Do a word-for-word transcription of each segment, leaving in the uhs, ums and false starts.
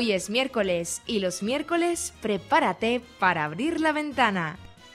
Hoy es miércoles y los miércoles prepárate para abrir la ventana.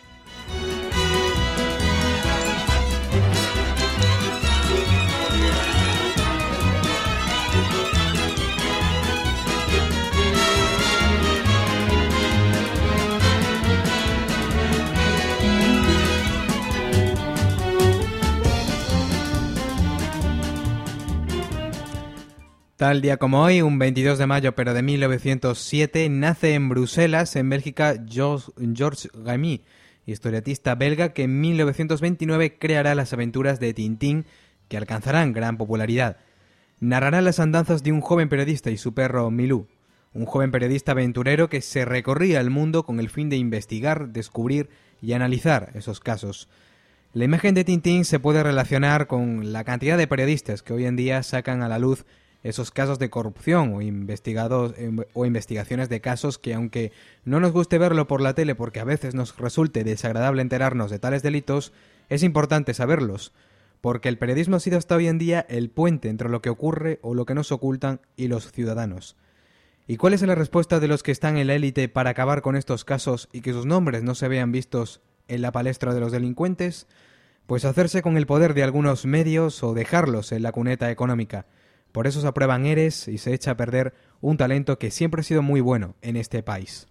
Tal día como hoy, un veintidós de mayo pero de mil novecientos siete, nace en Bruselas, en Bélgica, Georges Remy, historietista belga que en mil novecientos veintinueve creará las aventuras de Tintín, que alcanzarán gran popularidad. Narrará las andanzas de un joven periodista y su perro Milou, un joven periodista aventurero que se recorría el mundo con el fin de investigar, descubrir y analizar esos casos. La imagen de Tintín se puede relacionar con la cantidad de periodistas que hoy en día sacan a la luz esos casos de corrupción o, investigados, o investigaciones de casos que, aunque no nos guste verlo por la tele porque a veces nos resulte desagradable enterarnos de tales delitos, es importante saberlos, porque el periodismo ha sido hasta hoy en día el puente entre lo que ocurre o lo que nos ocultan y los ciudadanos. ¿Y cuál es la respuesta de los que están en la élite para acabar con estos casos y que sus nombres no se vean vistos en la palestra de los delincuentes? Pues hacerse con el poder de algunos medios o dejarlos en la cuneta económica. Por eso se aprueban eres y se echa a perder un talento que siempre ha sido muy bueno en este país.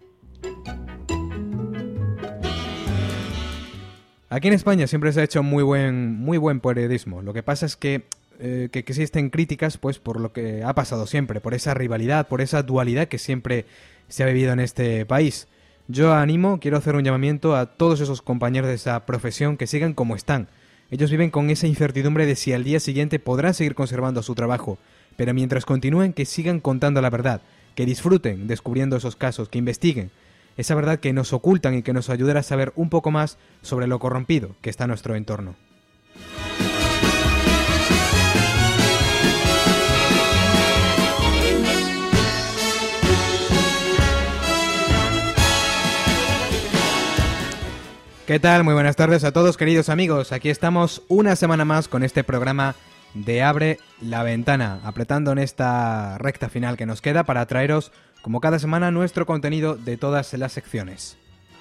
Aquí en España siempre se ha hecho muy buen, muy buen periodismo. Lo que pasa es que, eh, que, que existen críticas pues, por lo que ha pasado siempre, por esa rivalidad, por esa dualidad que siempre se ha vivido en este país. Yo animo, quiero hacer un llamamiento a todos esos compañeros de esa profesión que sigan como están. Ellos viven con esa incertidumbre de si al día siguiente podrán seguir conservando su trabajo, pero mientras continúen, que sigan contando la verdad, que disfruten descubriendo esos casos, que investiguen esa verdad que nos ocultan y que nos ayudará a saber un poco más sobre lo corrompido que está en nuestro entorno. ¿Qué tal? Muy buenas tardes a todos, queridos amigos. Aquí estamos una semana más con este programa de Abre la Ventana, apretando en esta recta final que nos queda para traeros, como cada semana, nuestro contenido de todas las secciones.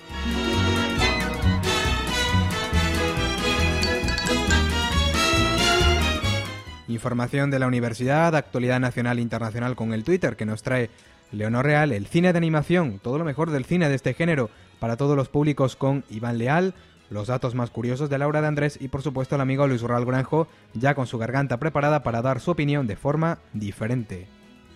Información de la universidad, actualidad nacional e internacional con el Twitter que nos trae Leonor Real, el cine de animación, todo lo mejor del cine de este género para todos los públicos con Iván Leal, los datos más curiosos de Laura de Andrés y por supuesto el amigo Luis Raúl Granjo, ya con su garganta preparada para dar su opinión de forma diferente.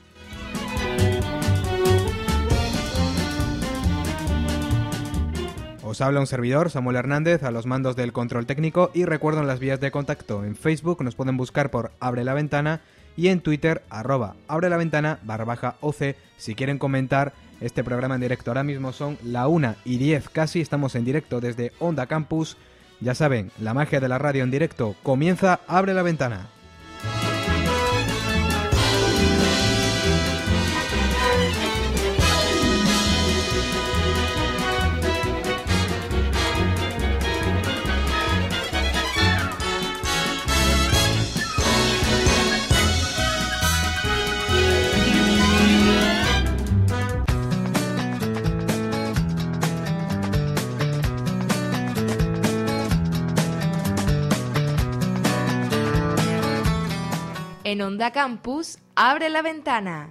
Os habla un servidor, Samuel Hernández, a los mandos del control técnico y recuerdo en las vías de contacto. En Facebook nos pueden buscar por Abre la Ventana y en Twitter, arroba Abre la Ventana, barra baja O C, si quieren comentar este programa en directo. Ahora mismo son la una y diez casi, estamos en directo desde Onda Campus. Ya saben, la magia de la radio en directo comienza, Abre la Ventana. En Onda Campus, Abre la Ventana.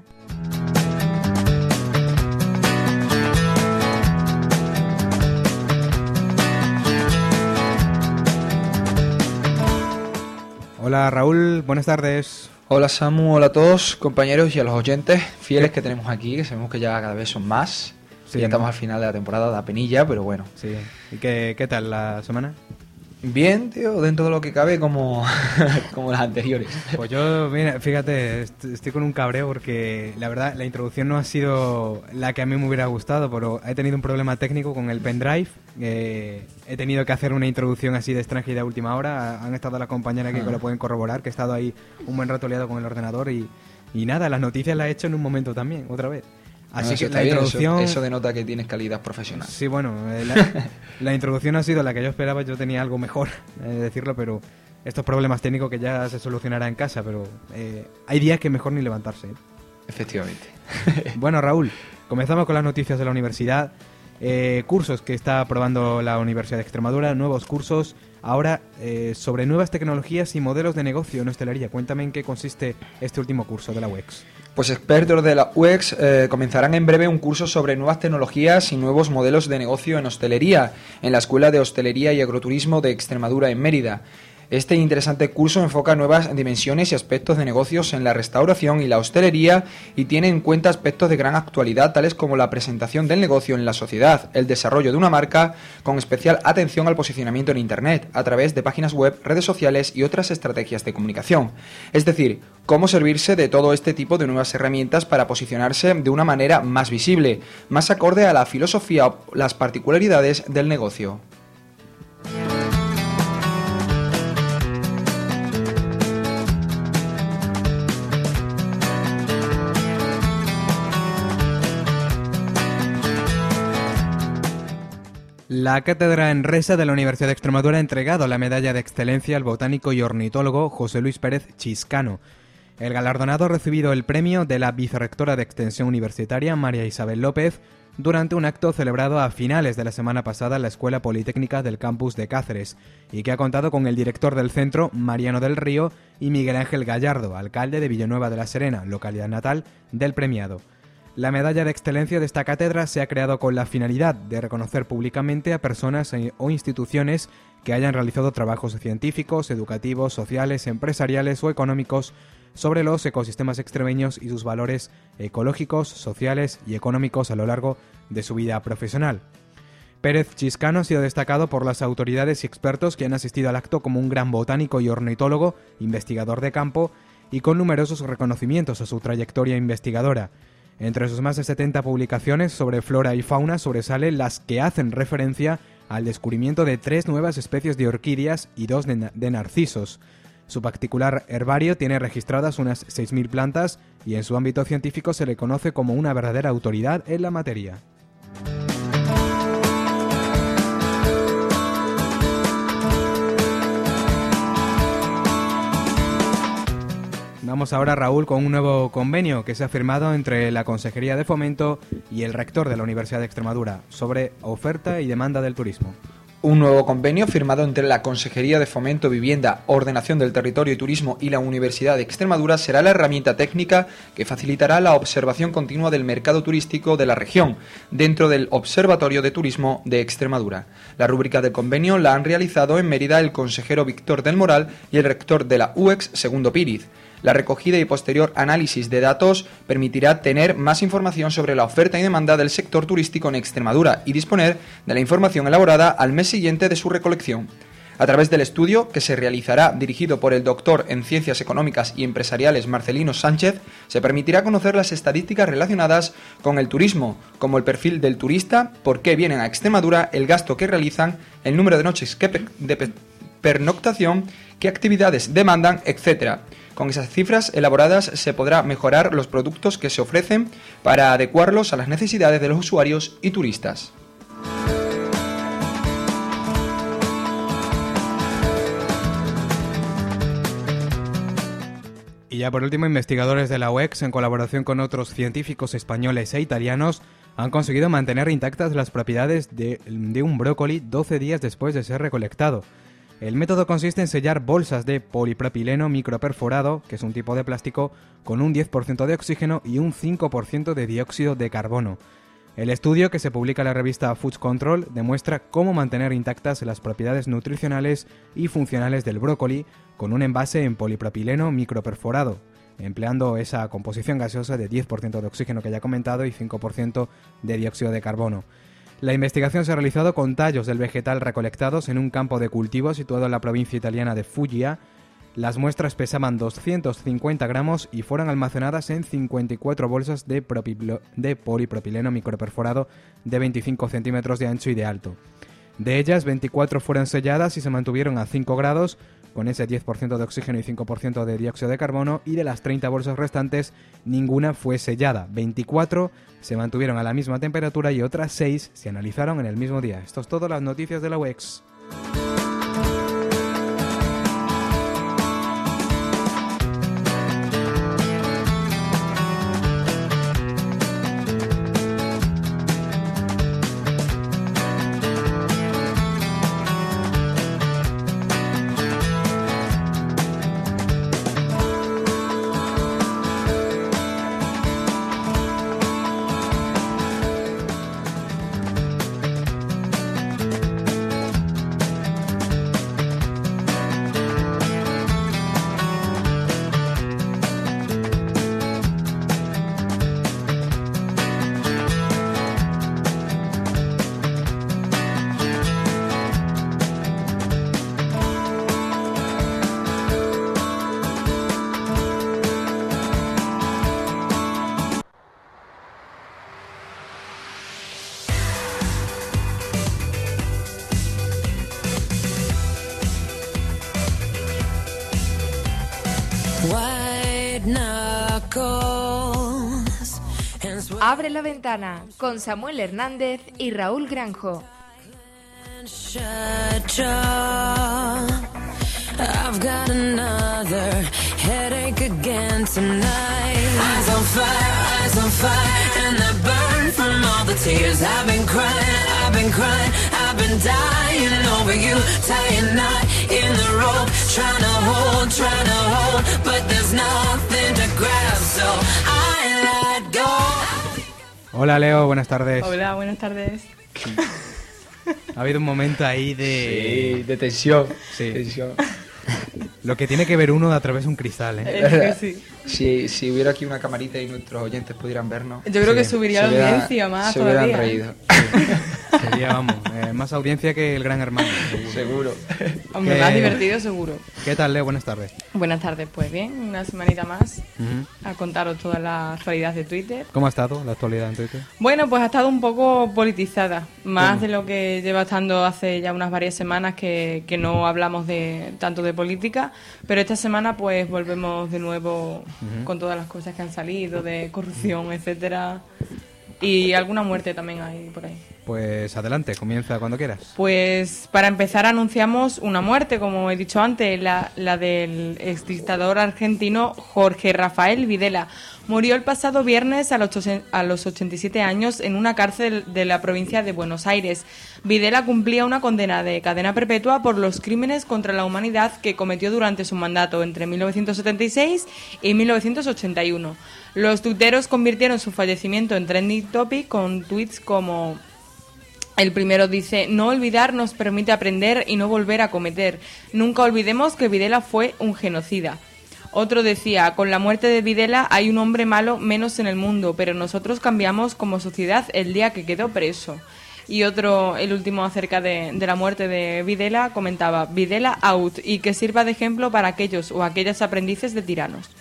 Hola Raúl, buenas tardes. Hola Samu, hola a todos, compañeros y a los oyentes fieles que tenemos aquí, que sabemos que ya cada vez son más. Sí, ya estamos al final de la temporada, da penilla, pero bueno. Sí. ¿Y qué, qué tal la semana? Bien, tío, dentro de lo que cabe, como, como las anteriores. Pues yo, mira, fíjate, estoy con un cabreo porque la verdad la introducción no ha sido la que a mí me hubiera gustado, pero he tenido un problema técnico con el pendrive. Eh, he tenido que hacer una introducción así de extranjera de última hora. Han estado las compañeras aquí ah. que lo pueden corroborar, que he estado ahí un buen rato liado con el ordenador y, y nada, las noticias las he hecho en un momento también, otra vez. Así no, que la bien, introducción... Eso, eso denota que tienes calidad profesional. Sí, bueno, eh, la, la introducción ha sido la que yo esperaba. Yo tenía algo mejor, eh, decirlo, pero estos problemas técnicos que ya se solucionará en casa, pero eh, hay días que mejor ni levantarse. ¿eh? Efectivamente. Bueno, Raúl, comenzamos con las noticias de la universidad. Eh, cursos que está aprobando la Universidad de Extremadura, nuevos cursos. Ahora, eh, sobre nuevas tecnologías y modelos de negocio en hostelería. Cuéntame en qué consiste este último curso de la U E X. Pues expertos de la U E X eh, comenzarán en breve un curso sobre nuevas tecnologías y nuevos modelos de negocio en hostelería, en la Escuela de Hostelería y Agroturismo de Extremadura en Mérida. Este interesante curso enfoca nuevas dimensiones y aspectos de negocios en la restauración y la hostelería y tiene en cuenta aspectos de gran actualidad tales como la presentación del negocio en la sociedad, el desarrollo de una marca, con especial atención al posicionamiento en Internet, a través de páginas web, redes sociales y otras estrategias de comunicación. Es decir, cómo servirse de todo este tipo de nuevas herramientas para posicionarse de una manera más visible, más acorde a la filosofía o las particularidades del negocio. La Cátedra Enresa de la Universidad de Extremadura ha entregado la medalla de excelencia al botánico y ornitólogo José Luis Pérez Chiscano. El galardonado ha recibido el premio de la vicerrectora de Extensión Universitaria, María Isabel López, durante un acto celebrado a finales de la semana pasada en la Escuela Politécnica del campus de Cáceres, y que ha contado con el director del centro, Mariano del Río, y Miguel Ángel Gallardo, alcalde de Villanueva de la Serena, localidad natal del premiado. La medalla de excelencia de esta cátedra se ha creado con la finalidad de reconocer públicamente a personas o instituciones que hayan realizado trabajos científicos, educativos, sociales, empresariales o económicos sobre los ecosistemas extremeños y sus valores ecológicos, sociales y económicos a lo largo de su vida profesional. Pérez Chiscano ha sido destacado por las autoridades y expertos que han asistido al acto como un gran botánico y ornitólogo, investigador de campo y con numerosos reconocimientos a su trayectoria investigadora. Entre sus más de setenta publicaciones sobre flora y fauna sobresalen las que hacen referencia al descubrimiento de tres nuevas especies de orquídeas y dos de, na- de narcisos. Su particular herbario tiene registradas unas seis mil plantas y en su ámbito científico se le conoce como una verdadera autoridad en la materia. Vamos ahora, Raúl, con un nuevo convenio que se ha firmado entre la Consejería de Fomento y el rector de la Universidad de Extremadura sobre oferta y demanda del turismo. Un nuevo convenio firmado entre la Consejería de Fomento, Vivienda, Ordenación del Territorio y Turismo y la Universidad de Extremadura será la herramienta técnica que facilitará la observación continua del mercado turístico de la región dentro del Observatorio de Turismo de Extremadura. La rúbrica del convenio la han realizado en Mérida el consejero Víctor del Moral y el rector de la U E X, Segundo Píriz. La recogida y posterior análisis de datos permitirá tener más información sobre la oferta y demanda del sector turístico en Extremadura y disponer de la información elaborada al mes siguiente de su recolección. A través del estudio, que se realizará dirigido por el doctor en Ciencias Económicas y Empresariales Marcelino Sánchez, se permitirá conocer las estadísticas relacionadas con el turismo, como el perfil del turista, por qué vienen a Extremadura, el gasto que realizan, el número de noches que pe- de pe- pernoctación, qué actividades demandan, etcétera. Con esas cifras elaboradas se podrá mejorar los productos que se ofrecen para adecuarlos a las necesidades de los usuarios y turistas. Y ya por último, investigadores de la U E X, en colaboración con otros científicos españoles e italianos, han conseguido mantener intactas las propiedades de, de un brócoli doce días después de ser recolectado. El método consiste en sellar bolsas de polipropileno microperforado, que es un tipo de plástico, con un diez por ciento de oxígeno y un cinco por ciento de dióxido de carbono. El estudio, que se publica en la revista Food Control, demuestra cómo mantener intactas las propiedades nutricionales y funcionales del brócoli con un envase en polipropileno microperforado, empleando esa composición gaseosa de diez por ciento de oxígeno que ya he comentado y cinco por ciento de dióxido de carbono. La investigación se ha realizado con tallos del vegetal recolectados en un campo de cultivo situado en la provincia italiana de Foggia. Las muestras pesaban doscientos cincuenta gramos y fueron almacenadas en cincuenta y cuatro bolsas de, propiplo- de polipropileno microperforado de veinticinco centímetros de ancho y de alto. De ellas, veinticuatro fueron selladas y se mantuvieron a cinco grados, con ese diez por ciento de oxígeno y cinco por ciento de dióxido de carbono, y de las treinta bolsas restantes, ninguna fue sellada. veinticuatro se mantuvieron a la misma temperatura y otras seis se analizaron en el mismo día. Esto es todo, las noticias de la U E X. Abre la ventana con Samuel Hernández y Raúl Granjo. I've got another headache again tonight. Eyes on fire, eyes on fire, and I burn from all the tears. I've been crying, I've been crying, I've been dying over you. Tying knot in the rope, trying to hold, trying to hold, but there's nothing to grab, so I let go. Hola Leo, buenas tardes. Hola, buenas tardes. Ha habido un momento ahí de... Sí, de tensión. Sí. tensión. Lo que tiene que ver uno a través de un cristal, ¿eh? Es que sí. Si, si hubiera aquí una camarita y nuestros oyentes pudieran vernos, Yo creo que Sí, subiría se la hubiera- audiencia más se hubieran todavía. reído. Sería, vamos, eh, más audiencia que el Gran Hermano. Seguro. Seguro. Hombre, Que- más divertido seguro. ¿Qué tal, Leo? Buenas tardes. Buenas tardes, pues bien, una semanita más Ujú. a contaros todas las actualidades de Twitter. ¿Cómo ha estado la actualidad en Twitter? Bueno, pues ha estado un poco politizada, más ¿Cómo? de lo que lleva estando hace ya unas varias semanas que, que no hablamos de tanto de política, pero esta semana pues volvemos de nuevo con todas las cosas que han salido, de corrupción, etcétera, y alguna muerte también hay por ahí. Pues adelante, comienza cuando quieras. Pues para empezar anunciamos una muerte, como he dicho antes, la, la del exdictador argentino Jorge Rafael Videla. Murió el pasado viernes a los, ocho- a los ochenta y siete años en una cárcel de la provincia de Buenos Aires. Videla cumplía una condena de cadena perpetua por los crímenes contra la humanidad que cometió durante su mandato entre mil novecientos setenta y seis y mil novecientos ochenta y uno. Los tuiteros convirtieron su fallecimiento en trending topic con tweets como... El primero dice, no olvidar nos permite aprender y no volver a cometer. Nunca olvidemos que Videla fue un genocida. Otro decía, con la muerte de Videla hay un hombre malo menos en el mundo, pero nosotros cambiamos como sociedad el día que quedó preso. Y otro, el último acerca de, de la muerte de Videla, comentaba, Videla out, y que sirva de ejemplo para aquellos o aquellas aprendices de tiranos.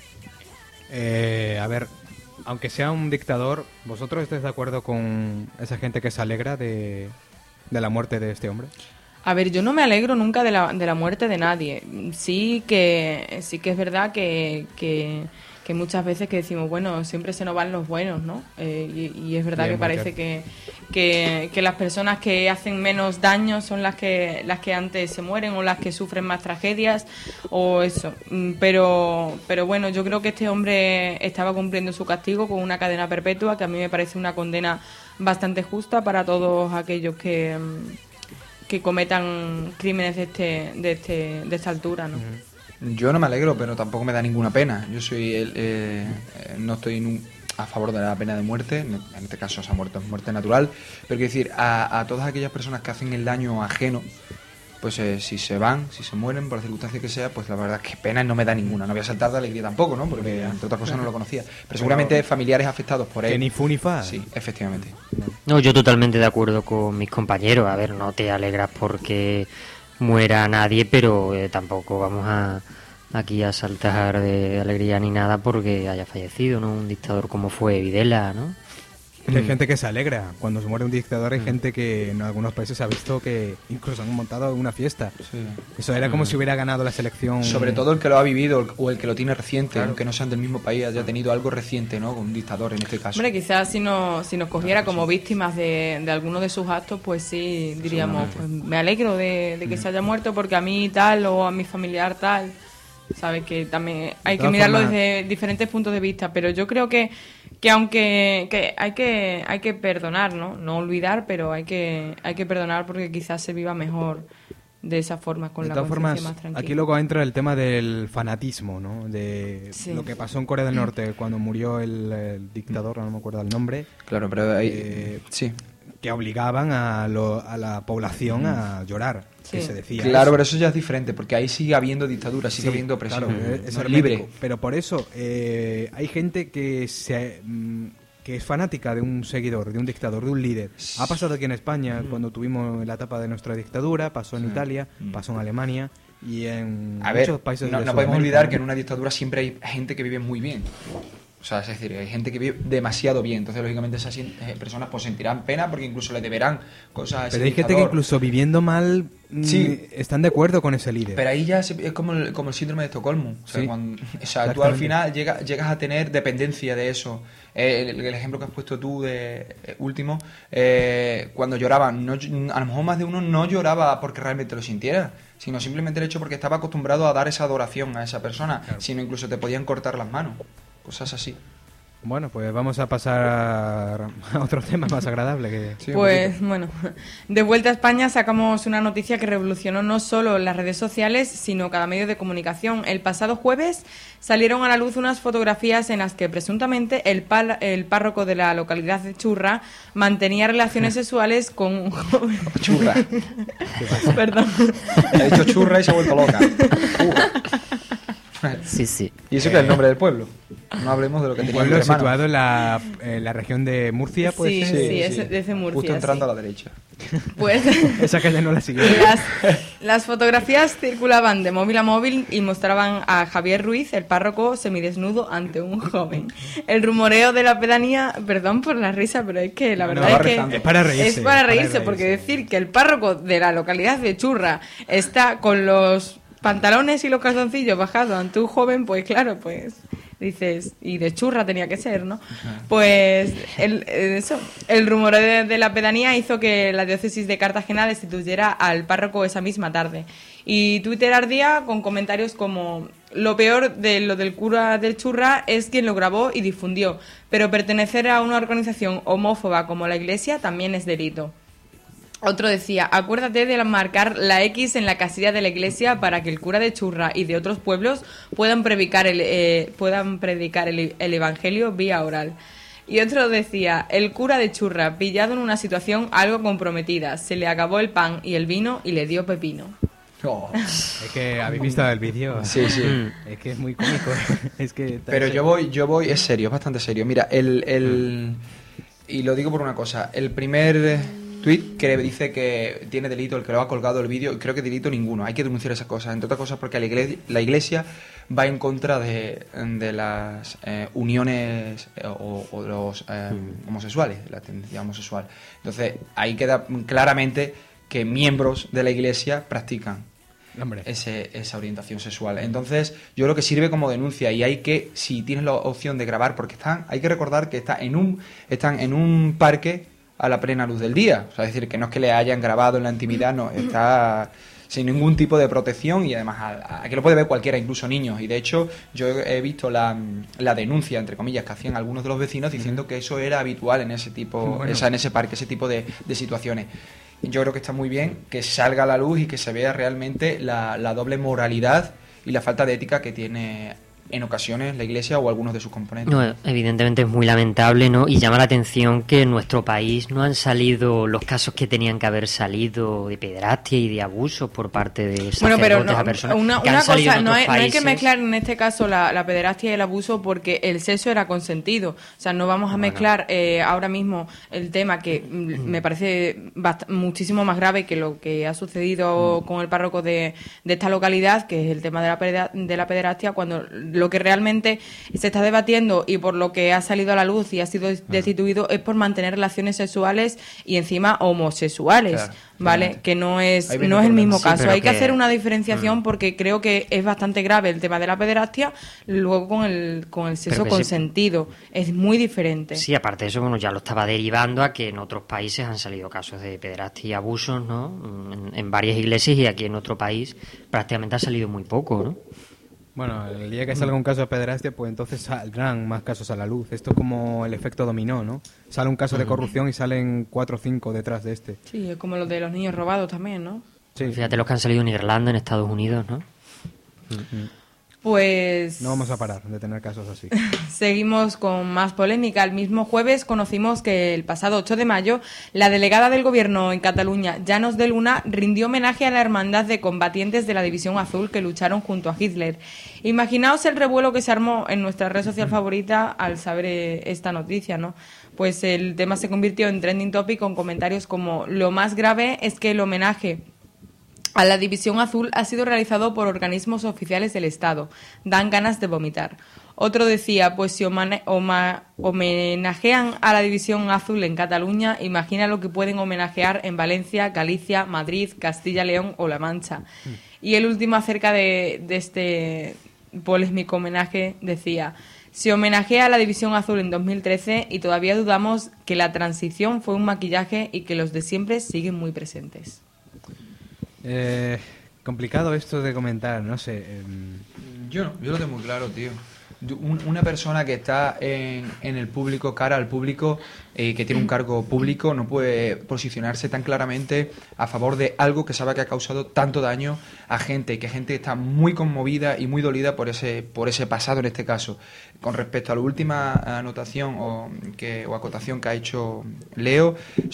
Eh, a ver, aunque sea un dictador, ¿vosotros estáis de acuerdo con esa gente que se alegra de, de la muerte de este hombre? A ver, yo no me alegro nunca de la, de la muerte de nadie. Sí que sí que es verdad que, que, que muchas veces que decimos, bueno, siempre se nos van los buenos, ¿no? Eh, y, y es verdad Bien, que muy parece que, que, que las personas que hacen menos daño son las que las que antes se mueren o las que sufren más tragedias o eso. Mm, Pero, pero bueno, yo creo que este hombre estaba cumpliendo su castigo con una cadena perpetua, que a mí me parece una condena bastante justa para todos aquellos que... mm, que cometan crímenes de este de este de esta altura, ¿no? Yo no me alegro, pero tampoco me da ninguna pena. Yo soy el, eh, eh, no estoy nun- a favor de la pena de muerte, en este caso se ha muerto, es muerte natural, pero quiero decir, a, a todas aquellas personas que hacen el daño ajeno, pues eh, si se van, si se mueren, por la circunstancia que sea, pues la verdad es que pena no me da ninguna. No voy a saltar de alegría tampoco, ¿no? Porque entre otras cosas no lo conocía. Pero seguramente familiares afectados por él. Que ni fu ni fa. Sí, efectivamente. No, yo totalmente de acuerdo con mis compañeros. A ver, no te alegras porque muera nadie, pero eh, tampoco vamos a aquí a saltar de alegría ni nada porque haya fallecido, ¿no? Un dictador como fue Videla, ¿no? Hay gente que se alegra. Cuando se muere un dictador hay gente que en algunos países se ha visto que incluso han montado una fiesta. Sí. Eso era como si hubiera ganado la selección. Sobre todo el que lo ha vivido o el que lo tiene reciente, Claro. aunque no sean del mismo país, haya tenido algo reciente, ¿no? Con un dictador en este caso. Hombre, quizás si nos, si nos cogiera como víctimas de, de alguno de sus actos, pues sí, diríamos, pues me alegro de, de que se haya muerto porque a mí tal o a mi familiar tal. Sabes que también hay que todas mirarlo formas- desde diferentes puntos de vista, pero yo creo que, que aunque que hay que hay que perdonar, ¿no? No olvidar, pero hay que hay que perdonar porque quizás se viva mejor de esa forma, con De la todas conciencia formas, más tranquila. aquí luego entra el tema del fanatismo, ¿no? De Sí. lo que pasó en Corea del Norte cuando murió el, el dictador, no me acuerdo el nombre, Claro, pero ahí... Eh, sí. que obligaban a, lo- a la población a llorar, que Sí. se decía. Claro, eso. pero eso ya es diferente, porque ahí sigue habiendo dictadura, sigue Sí, habiendo opresión. claro, es- es no es hermético. libre. Pero por eso eh, hay gente que se mm, que es fanática de un seguidor, de un dictador, de un líder. Ha pasado aquí en España, cuando tuvimos la etapa de nuestra dictadura, pasó en Italia, pasó en Alemania y en A ver, muchos países no, de no podemos Sudamérica, olvidar ¿no? que en una dictadura siempre hay gente que vive muy bien. O sea, es decir, hay gente que vive demasiado bien. Entonces, lógicamente, esas eh, personas pues sentirán pena porque incluso le deberán cosas a ese Pero hay gente que dictador. incluso viviendo mal Sí. están de acuerdo con ese líder. Pero ahí ya se- es como el, como el síndrome de Estocolmo. O sea, Sí. cuando- o sea, tú al Exactamente. final llega- llegas a tener dependencia de eso. Eh, el, el ejemplo que has puesto tú de eh, último, eh, cuando lloraban, no, a lo mejor más de uno no lloraba porque realmente lo sintiera, sino simplemente el hecho porque estaba acostumbrado a dar esa adoración a esa persona, sino incluso te podían cortar las manos. Cosas así. Bueno, pues vamos a pasar a, a otro tema más agradable. Que... Sí, un Pues poquito. bueno, de vuelta a España sacamos una noticia que revolucionó no solo las redes sociales, sino cada medio de comunicación. El pasado jueves salieron a la luz unas fotografías en las que presuntamente el, pal- el párroco de la localidad de Churra mantenía relaciones sexuales con un joven. Churra. Perdón. Ha dicho churra y se ha vuelto loca. Uh. Sí, sí. Y eso que es el nombre del pueblo. No hablemos de lo que Un tenía pueblo entre manos. situado en la, en la región de Murcia, pues. Sí, sí, es desde Murcia, Justo entrando sí. a la derecha. Pues Esa calle no la sigue. las, las fotografías circulaban de móvil a móvil y mostraban a Javier Ruiz, el párroco, semidesnudo ante un joven. El rumoreo de la pedanía, perdón por la risa, pero es que la No, verdad no, es que rezando. Es para reírse, es para es para reírse, porque reírse. decir que el párroco de la localidad de Churra está con los pantalones y los calzoncillos bajados ante un joven, pues claro, pues dices, y de Churra tenía que ser, ¿no? Pues el, eso, el rumoreo de, de la pedanía hizo que la diócesis de Cartagena destituyera al párroco esa misma tarde. Y Twitter ardía con comentarios como: lo peor de lo del cura del Churra es quien lo grabó y difundió, pero pertenecer a una organización homófoba como la Iglesia también es delito. Otro decía: acuérdate de marcar la X en la casilla de la iglesia para que el cura de Churra y de otros pueblos puedan predicar el, eh, puedan predicar el, el evangelio vía oral. Y otro decía: el cura de Churra, pillado en una situación algo comprometida, se le acabó el pan y el vino y le dio pepino. Oh. Es que habéis visto el vídeo. Sí, sí. Es que es muy cómico. Es que Pero yo voy, yo voy, es serio, es bastante serio. Mira, el, el y lo digo por una cosa, el primer tweet que dice que tiene delito el que lo ha colgado el vídeo, creo que delito ninguno, hay que denunciar esas cosas, entre otras cosas porque la iglesia, la iglesia va en contra de, de las eh, uniones eh, o, o los eh, homosexuales, la tendencia homosexual. Entonces, ahí queda claramente que miembros de la iglesia practican Hombre. ese, esa orientación sexual. Entonces, yo creo que sirve como denuncia y hay que, si tienes la opción de grabar, porque están, hay que recordar que está en un, están en un parque a la plena luz del día. O sea, es decir, que no es que le hayan grabado en la intimidad, no, está sin ningún tipo de protección y además aquí lo puede ver cualquiera, incluso niños. Y de hecho, yo he visto la, la denuncia, entre comillas, que hacían algunos de los vecinos diciendo que eso era habitual en ese tipo, Bueno. esa, en ese parque, ese tipo de, de situaciones. Yo creo que está muy bien que salga a la luz y que se vea realmente la, la doble moralidad y la falta de ética que tiene en ocasiones la Iglesia o algunos de sus componentes. No, evidentemente es muy lamentable, ¿no? Y llama la atención que en nuestro país no han salido los casos que tenían que haber salido de pederastia y de abusos por parte de sacerdotes Bueno, pero no, a personas una, que han una salido cosa, en no otros hay, no hay que países. mezclar en este caso la, la pederastia y el abuso porque el sexo era consentido. O sea, no vamos a mezclar eh, ahora mismo el tema que mm, me parece bast- muchísimo más grave que lo que ha sucedido con el párroco de, de esta localidad, que es el tema de la, pedera- de la pederastia, cuando lo que realmente se está debatiendo y por lo que ha salido a la luz y ha sido destituido es por mantener relaciones sexuales y encima homosexuales, Claro, ¿vale? claramente. Que no es, Ahí viene no el es el problema. mismo Sí, caso. pero Hay que que- hacer una diferenciación porque creo que es bastante grave el tema de la pederastia, luego con el, con el sexo Pero que sí. consentido. Es muy diferente. Sí, aparte de eso, bueno, ya lo estaba derivando a que en otros países han salido casos de pederastia y abusos, ¿no? En, en varias iglesias y aquí en otro país prácticamente ha salido muy poco, ¿no? Bueno, el día que salga un caso de pederastia, pues entonces saldrán más casos a la luz. Esto es como el efecto dominó, ¿no? Sale un caso de corrupción y salen cuatro o cinco detrás de este. Sí, es como lo de los niños robados también, ¿no? Sí. Fíjate los que han salido en Irlanda, en Estados Unidos, ¿no? Pues No vamos a parar de tener casos así. seguimos con más polémica. El mismo jueves conocimos que el pasado ocho de mayo la delegada del gobierno en Cataluña, Llanos de Luna, rindió homenaje a la hermandad de combatientes de la División Azul que lucharon junto a Hitler. Imaginaos el revuelo que se armó en nuestra red social favorita al saber eh, esta noticia, ¿no? Pues el tema se convirtió en trending topic con comentarios como: lo más grave es que el homenaje a la División Azul ha sido realizado por organismos oficiales del Estado. Dan ganas de vomitar. Otro decía, pues si omane- oma- homenajean a la división azul en Cataluña, imagina lo que pueden homenajear en Valencia, Galicia, Madrid, Castilla, León o La Mancha. Mm. Y el último acerca de, de este polémico homenaje decía, se homenajea a la división azul en dos mil trece y todavía dudamos que la transición fue un maquillaje y que los de siempre siguen muy presentes. Eh, complicado esto de comentar, no sé. Eh... Yo no, yo lo tengo muy claro, tío. Un, una persona que está en, en el público, cara al público, eh, que tiene un cargo público, no puede posicionarse tan claramente a favor de algo que sabe que ha causado tanto daño a gente, que gente está muy conmovida y muy dolida por ese por ese pasado en este caso. Con respecto a la última anotación o, que, o acotación que ha hecho Leo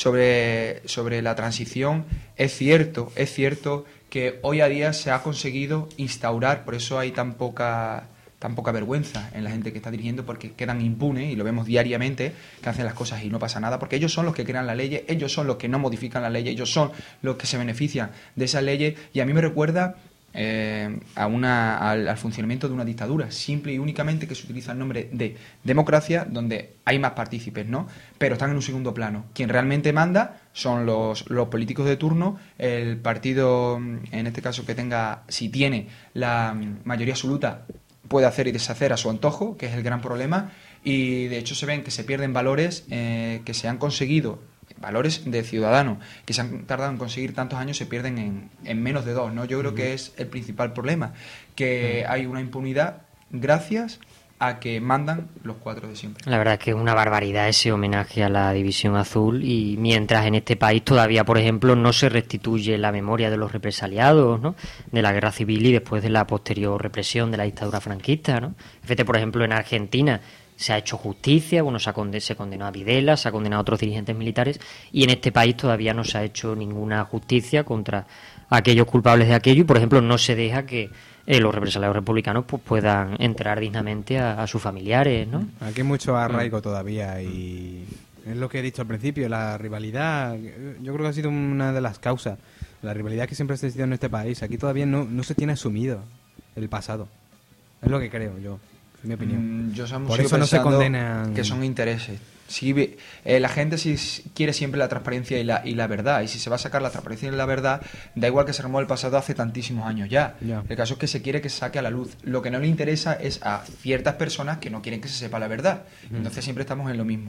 sobre, sobre la transición, es cierto, es cierto que hoy a día se ha conseguido instaurar, por eso hay tan poca... tan poca vergüenza en la gente que está dirigiendo, porque quedan impunes, y lo vemos diariamente, que hacen las cosas y no pasa nada, porque ellos son los que crean las leyes, ellos son los que no modifican las leyes, ellos son los que se benefician de esas leyes, y a mí me recuerda eh, a una, al, al funcionamiento de una dictadura, simple y únicamente que se utiliza el nombre de democracia, donde hay más partícipes, ¿no? Pero están en un segundo plano. Quien realmente manda son los, los políticos de turno, el partido, en este caso, que tenga, si tiene la mayoría absoluta, puede hacer y deshacer a su antojo, que es el gran problema, y de hecho se ven que se pierden valores eh, que se han conseguido, valores de ciudadano, que se han tardado en conseguir tantos años, se pierden en, en menos de dos, ¿no? Yo creo que es el principal problema, que hay una impunidad gracias a que mandan los cuatro de siempre. La verdad es que es una barbaridad ese homenaje a la División Azul, y mientras en este país todavía, por ejemplo, no se restituye la memoria de los represaliados, ¿no?, de la guerra civil y después de la posterior represión de la dictadura franquista, ¿no? Fíjate, por ejemplo, en Argentina se ha hecho justicia, bueno, se, conde- se condenó a Videla, se ha condenado a otros dirigentes militares, y en este país todavía no se ha hecho ninguna justicia contra aquellos culpables de aquello, y por ejemplo no se deja que eh, los represaliados republicanos pues puedan entrar dignamente a, a sus familiares, ¿no? Aquí hay mucho arraigo todavía, y es lo que he dicho al principio, la rivalidad, yo creo que ha sido una de las causas, la rivalidad que siempre ha existido en este país. Aquí todavía no, no se tiene asumido el pasado, es lo que creo yo, en mi opinión. Mm, yo Por eso no se condenan, que son intereses. Si, eh, la gente si quiere siempre la transparencia y la, y la verdad, y si se va a sacar la transparencia y la verdad, da igual que se remueva el pasado hace tantísimos años ya. ya. El caso es que se quiere que se saque a la luz. Lo que no le interesa es a ciertas personas que no quieren que se sepa la verdad. Mm. Entonces siempre estamos en lo mismo.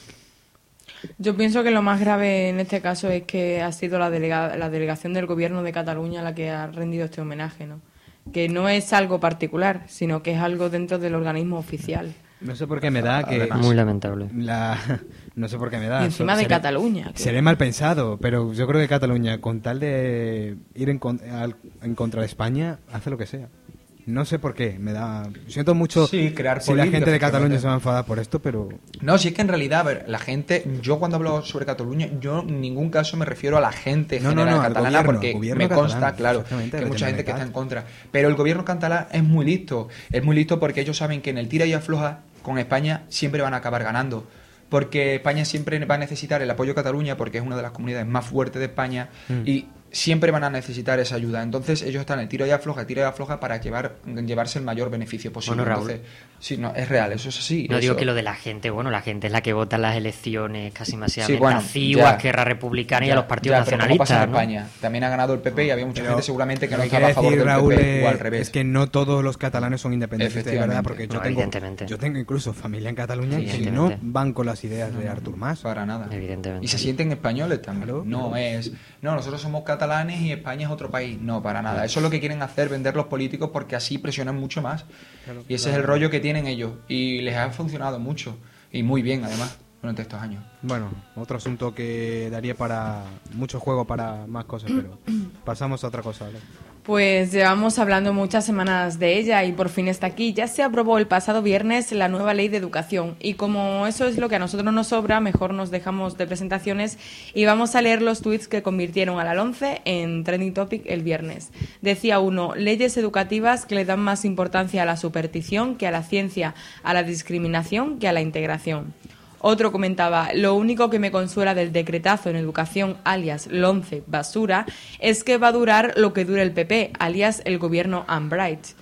Yo pienso que lo más grave en este caso es que ha sido la, delega- la delegación del gobierno de Cataluña la que ha rendido este homenaje, ¿no? Que no es algo particular, sino que es algo dentro del organismo oficial. No sé por qué me da que... Además, muy lamentable. La... No sé por qué me da. Y encima de seré, Cataluña. Que... Seré mal pensado, pero yo creo que Cataluña, con tal de ir en, con... al... en contra de España, hace lo que sea. No sé por qué, me da... Siento mucho sí, crear si la gente de Cataluña se va a enfadar por esto, pero... No, si es que en realidad, a ver, la gente... Yo cuando hablo sobre Cataluña, yo en ningún caso me refiero a la gente no, general no, no, catalana, gobierno, porque gobierno me consta, catalán, claro, que hay mucha gente que está en contra. Pero el gobierno catalán es muy listo. Es muy listo porque ellos saben que en el tira y afloja con España siempre van a acabar ganando. Porque España siempre va a necesitar el apoyo de Cataluña, porque es una de las comunidades más fuertes de España, mm. y siempre van a necesitar esa ayuda. Entonces ellos están en el tiro y afloja, tiro y afloja para llevar, llevarse el mayor beneficio posible. Bueno, Raúl. Entonces, sí, no, es real, eso es así. No eso. digo que lo de la gente, bueno, la gente es la que vota en las elecciones casi masivamente, sí, bueno, a C I U, a ya, Esquerra Republicana ya, y a los partidos ya, pero nacionalistas, ¿cómo pasa en ¿no? España? También ha ganado el P P y había mucha pero, gente seguramente que no que estaba a favor decir, del Raúl, P P o al revés. Es que no todos los catalanes son independentistas de verdad, porque yo, no, tengo, evidentemente. yo tengo incluso familia en Cataluña Sí, que no van con las ideas no, de Artur Mas. Para nada. Evidentemente. Y se sienten españoles también. Claro, no claro. es, no, nosotros somos catalanes y España es otro país. No, para nada. Eso es lo que quieren hacer, vender los políticos, porque así presionan mucho más. Claro, y ese claro. es el rollo que tienen ellos. Y les ha funcionado mucho. Y muy bien, además, durante estos años. Bueno, otro asunto que daría para mucho juego para más cosas, pero pasamos a otra cosa, ¿vale? Pues llevamos hablando muchas semanas de ella y por fin está aquí. Ya se aprobó el pasado viernes la nueva ley de educación y como eso es lo que a nosotros nos sobra, mejor nos dejamos de presentaciones y vamos a leer los tuits que convirtieron a la LOMCE en trending topic el viernes. Decía uno, leyes educativas que le dan más importancia a la superstición que a la ciencia, a la discriminación que a la integración. Otro comentaba, lo único que me consuela del decretazo en educación, alias LOMCE basura, es que va a durar lo que dure el P P, alias el gobierno Albright.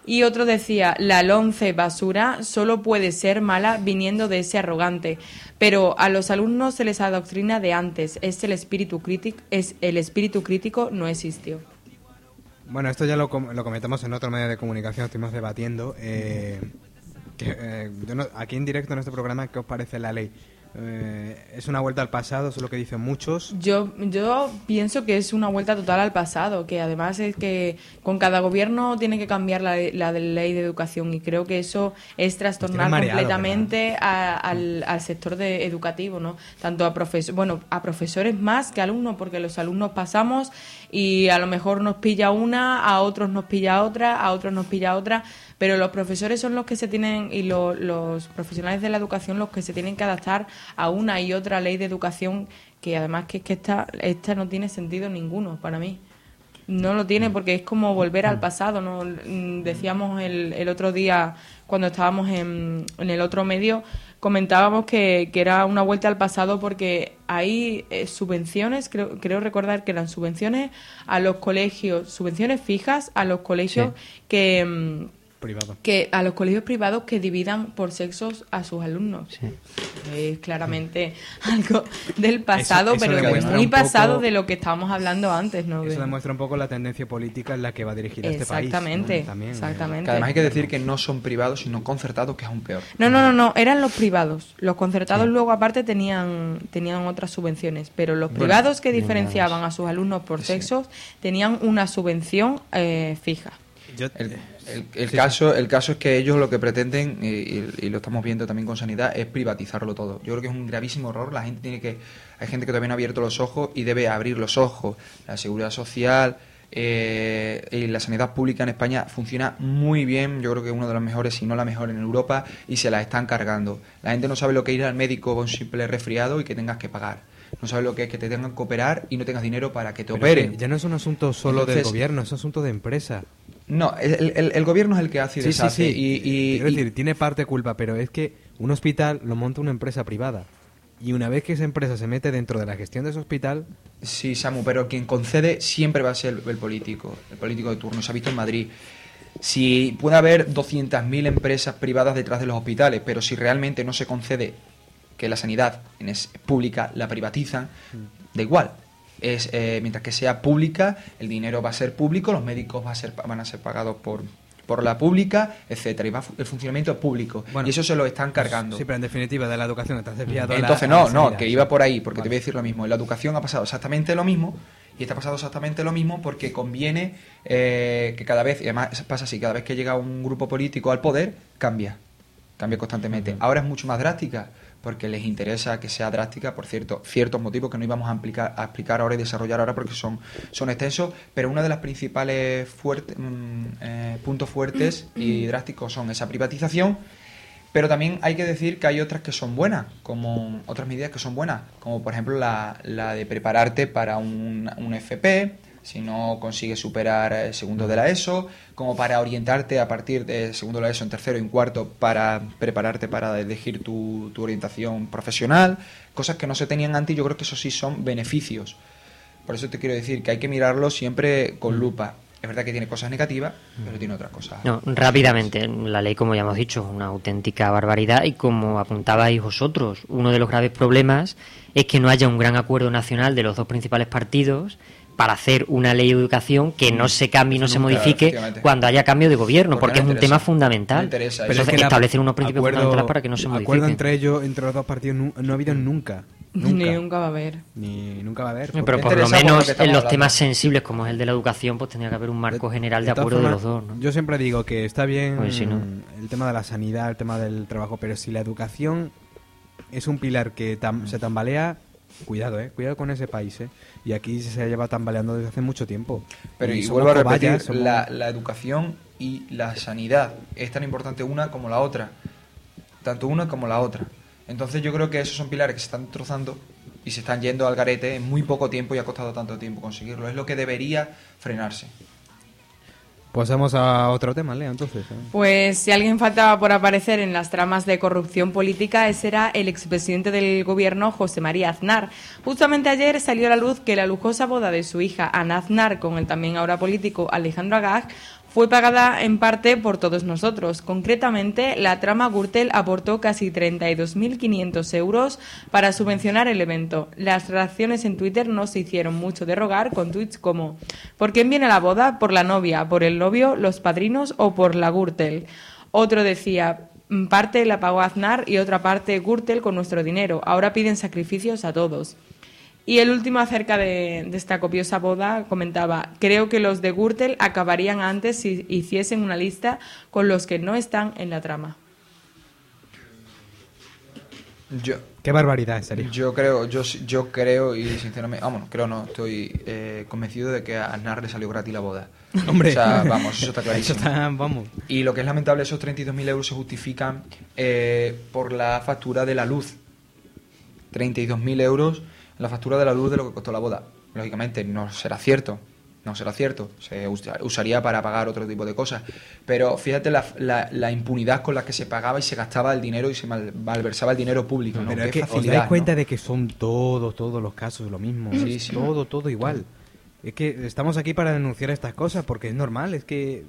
Y otro decía, la LOMCE basura solo puede ser mala viniendo de ese arrogante, pero a los alumnos se les adoctrina de antes, es el espíritu crítico, es el espíritu crítico no existió. Bueno, esto ya lo, com- lo comentamos en otro medio de comunicación, estuvimos debatiendo. Eh, que, eh, yo no- aquí en directo en este programa, ¿qué os parece la ley? Eh, ¿Es una vuelta al pasado? Eso es lo que dicen muchos. Yo, yo pienso que es una vuelta total al pasado, que además es que con cada gobierno tiene que cambiar la, la de ley de educación y creo que eso es trastornar mareado, completamente a- al, al sector de educativo, ¿no? Tanto a profesores, bueno, a profesores más que alumnos, porque los alumnos pasamos y a lo mejor nos pilla una, a otros nos pilla otra, a otros nos pilla otra, pero los profesores son los que se tienen, y lo- los profesionales de la educación los que se tienen que adaptar a una y otra ley de educación, que además que es que esta, esta no tiene sentido ninguno para mí. No lo tiene porque es como volver al pasado, ¿no? Mm, Decíamos el, el otro día, cuando estábamos en, en el otro medio, comentábamos que, que era una vuelta al pasado porque hay eh, subvenciones, creo, creo recordar que eran subvenciones a los colegios, subvenciones fijas a los colegios que... mm, Privado. que a los colegios privados que dividan por sexos a sus alumnos. Sí. Es claramente algo del pasado, Eso- eso pero demuestra muy un poco- pasado de lo que estábamos hablando antes, ¿no? Eso De- demuestra un poco la tendencia política en la que va a dirigir a este país. Exactamente, ¿no? También, eh, exactamente. Que además hay que decir que no son privados, sino concertados, que es aún peor. No, no, no, no, eran los privados. Los concertados Sí. luego aparte tenían tenían otras subvenciones, pero los Bueno, privados que blindados. diferenciaban a sus alumnos por Sí. sexos tenían una subvención eh, fija. Yo- El, el- el Sí, caso, el caso es que ellos lo que pretenden, y, y- y lo estamos viendo también con sanidad, es privatizarlo todo. Yo creo que es un gravísimo error. La gente tiene que, hay gente que todavía no ha abierto los ojos y debe abrir los ojos. La seguridad social eh, y la sanidad pública en España funciona muy bien. Yo creo que es uno de los mejores, si no la mejor en Europa, y se la están cargando. La gente no sabe lo que es ir al médico con un simple resfriado y que tengas que pagar. No sabe lo que es que te tengan que operar y no tengas dinero para que te pero operen. es que ya no es un asunto solo del Entonces- gobierno, es un asunto de empresa. No, el, el- el gobierno es el que hace y Sí, sí, deshace. sí. Y, y- Quiero y- decir, tiene parte de culpa, pero es que un hospital lo monta una empresa privada. Y una vez que esa empresa se mete dentro de la gestión de ese hospital, Sí, Samu, pero quien concede siempre va a ser el, el político, el político de turno. Se ha visto en Madrid. Si puede haber doscientas mil empresas privadas detrás de los hospitales, pero si realmente no se concede que la sanidad en es pública la privatizan, da igual. Es, eh, mientras que sea pública, el dinero va a ser público, los médicos va a ser, van a ser pagados por, por la pública, etcétera, y va a fu- el funcionamiento es público. Bueno, y eso se lo están cargando. sí, pero en definitiva de la educación estás desviado a la- Entonces a la no, no, sanidad, que sí. iba por ahí, porque te Vale. voy a decir lo mismo. En la educación ha pasado exactamente lo mismo y está pasando exactamente lo mismo porque conviene eh, que cada vez, y además pasa así, cada vez que llega un grupo político al poder, cambia, cambia constantemente. Ahora es mucho más drástica porque les interesa que sea drástica por cierto, ciertos motivos que no íbamos a, implicar- a explicar ahora y desarrollar ahora porque son, son extensos, pero una de las principales fuerte, mm, eh, puntos fuertes y drásticos son esa privatización. Pero también hay que decir que hay otras que son buenas, como otras medidas que son buenas, como por ejemplo la, la de prepararte para un, un F P, si no consigues superar el segundo de la ESO, como para orientarte a partir de segundo de la ESO en tercero y en cuarto para prepararte para elegir tu, tu orientación profesional, cosas que no se tenían antes y yo creo que eso sí son beneficios. Por eso te quiero decir que hay que mirarlo siempre con lupa. Es verdad que tiene cosas negativas, pero tiene otras cosas. No, rápidamente, la ley, como ya hemos dicho, es una auténtica barbaridad y como apuntabais vosotros, uno de los graves problemas es que no haya un gran acuerdo nacional de los dos principales partidos para hacer una ley de educación que no se cambie y no se Nunca, modifique efectivamente. cuando haya cambio de gobierno, Porque porque, no es un interesa. tema fundamental. No interesa. Pero Pero entonces, es que la- establecer unos principios acuerdo- fundamentales para que no se acuerdo modifiquen. entre ellos, entre los dos partidos, nu- no ha habido nunca. Ni Nunca. nunca va a haber. Ni nunca va a haber. Pero porque- por lo interesa por lo menos que estamos en los hablando. temas sensibles como es el de la educación, pues tendría que haber un marco general de todas acuerdo de formas, los dos, ¿no? Yo siempre digo que está bien Pues si no. el tema de la sanidad, el tema del trabajo, pero si la educación es un pilar que tam- se tambalea, cuidado, eh, cuidado con ese país, eh. Y aquí se lleva tambaleando desde hace mucho tiempo. Pero y, somos vuelvo a repetir, cobayas, somos- la, la educación y la sanidad es tan importante una como la otra. Tanto una como la otra. Entonces yo creo que esos son pilares que se están trozando y se están yendo al garete en muy poco tiempo y ha costado tanto tiempo conseguirlo. Es lo que debería frenarse. Pues vamos a otro tema, Lea, entonces. ¿eh? Pues si alguien faltaba por aparecer en las tramas de corrupción política, ese era el expresidente del gobierno, José María Aznar. Justamente ayer salió a la luz que la lujosa boda de su hija Ana Aznar con el también ahora político Alejandro Agag fue pagada en parte por todos nosotros. Concretamente, la trama Gürtel aportó casi treinta y dos mil quinientos euros para subvencionar el evento. Las reacciones en Twitter no se hicieron mucho de rogar, con tweets como ¿por quién viene la boda? ¿Por la novia? ¿Por el novio? ¿Los padrinos? ¿O por la Gürtel? Otro decía, parte la pagó Aznar y otra parte Gürtel con nuestro dinero. Ahora piden sacrificios a todos. Y el último acerca de, de esta copiosa boda comentaba, creo que los de Gürtel acabarían antes si hiciesen una lista con los que no están en la trama. Yo, Qué barbaridad, en serio. yo creo, yo, yo creo y sinceramente, vamos, creo no, estoy eh, convencido de que a Aznar le salió gratis la boda. Hombre. O sea, vamos, eso está clarísimo. Eso está, vamos. Y lo que es lamentable, esos treinta y dos mil euros se justifican eh, por la factura de la luz. treinta y dos mil euros la factura de la luz de lo que costó la boda. Lógicamente no será cierto, no será cierto, se usaría para pagar otro tipo de cosas, pero fíjate la, la, la impunidad con la que se pagaba y se gastaba el dinero y se mal, malversaba el dinero público, ¿no? Pero Qué es que os facilidad, dais cuenta ¿no? de que son todos, todos los casos lo mismo. Sí, es sí. Todo, todo igual. Es que estamos aquí para denunciar estas cosas porque es normal, es que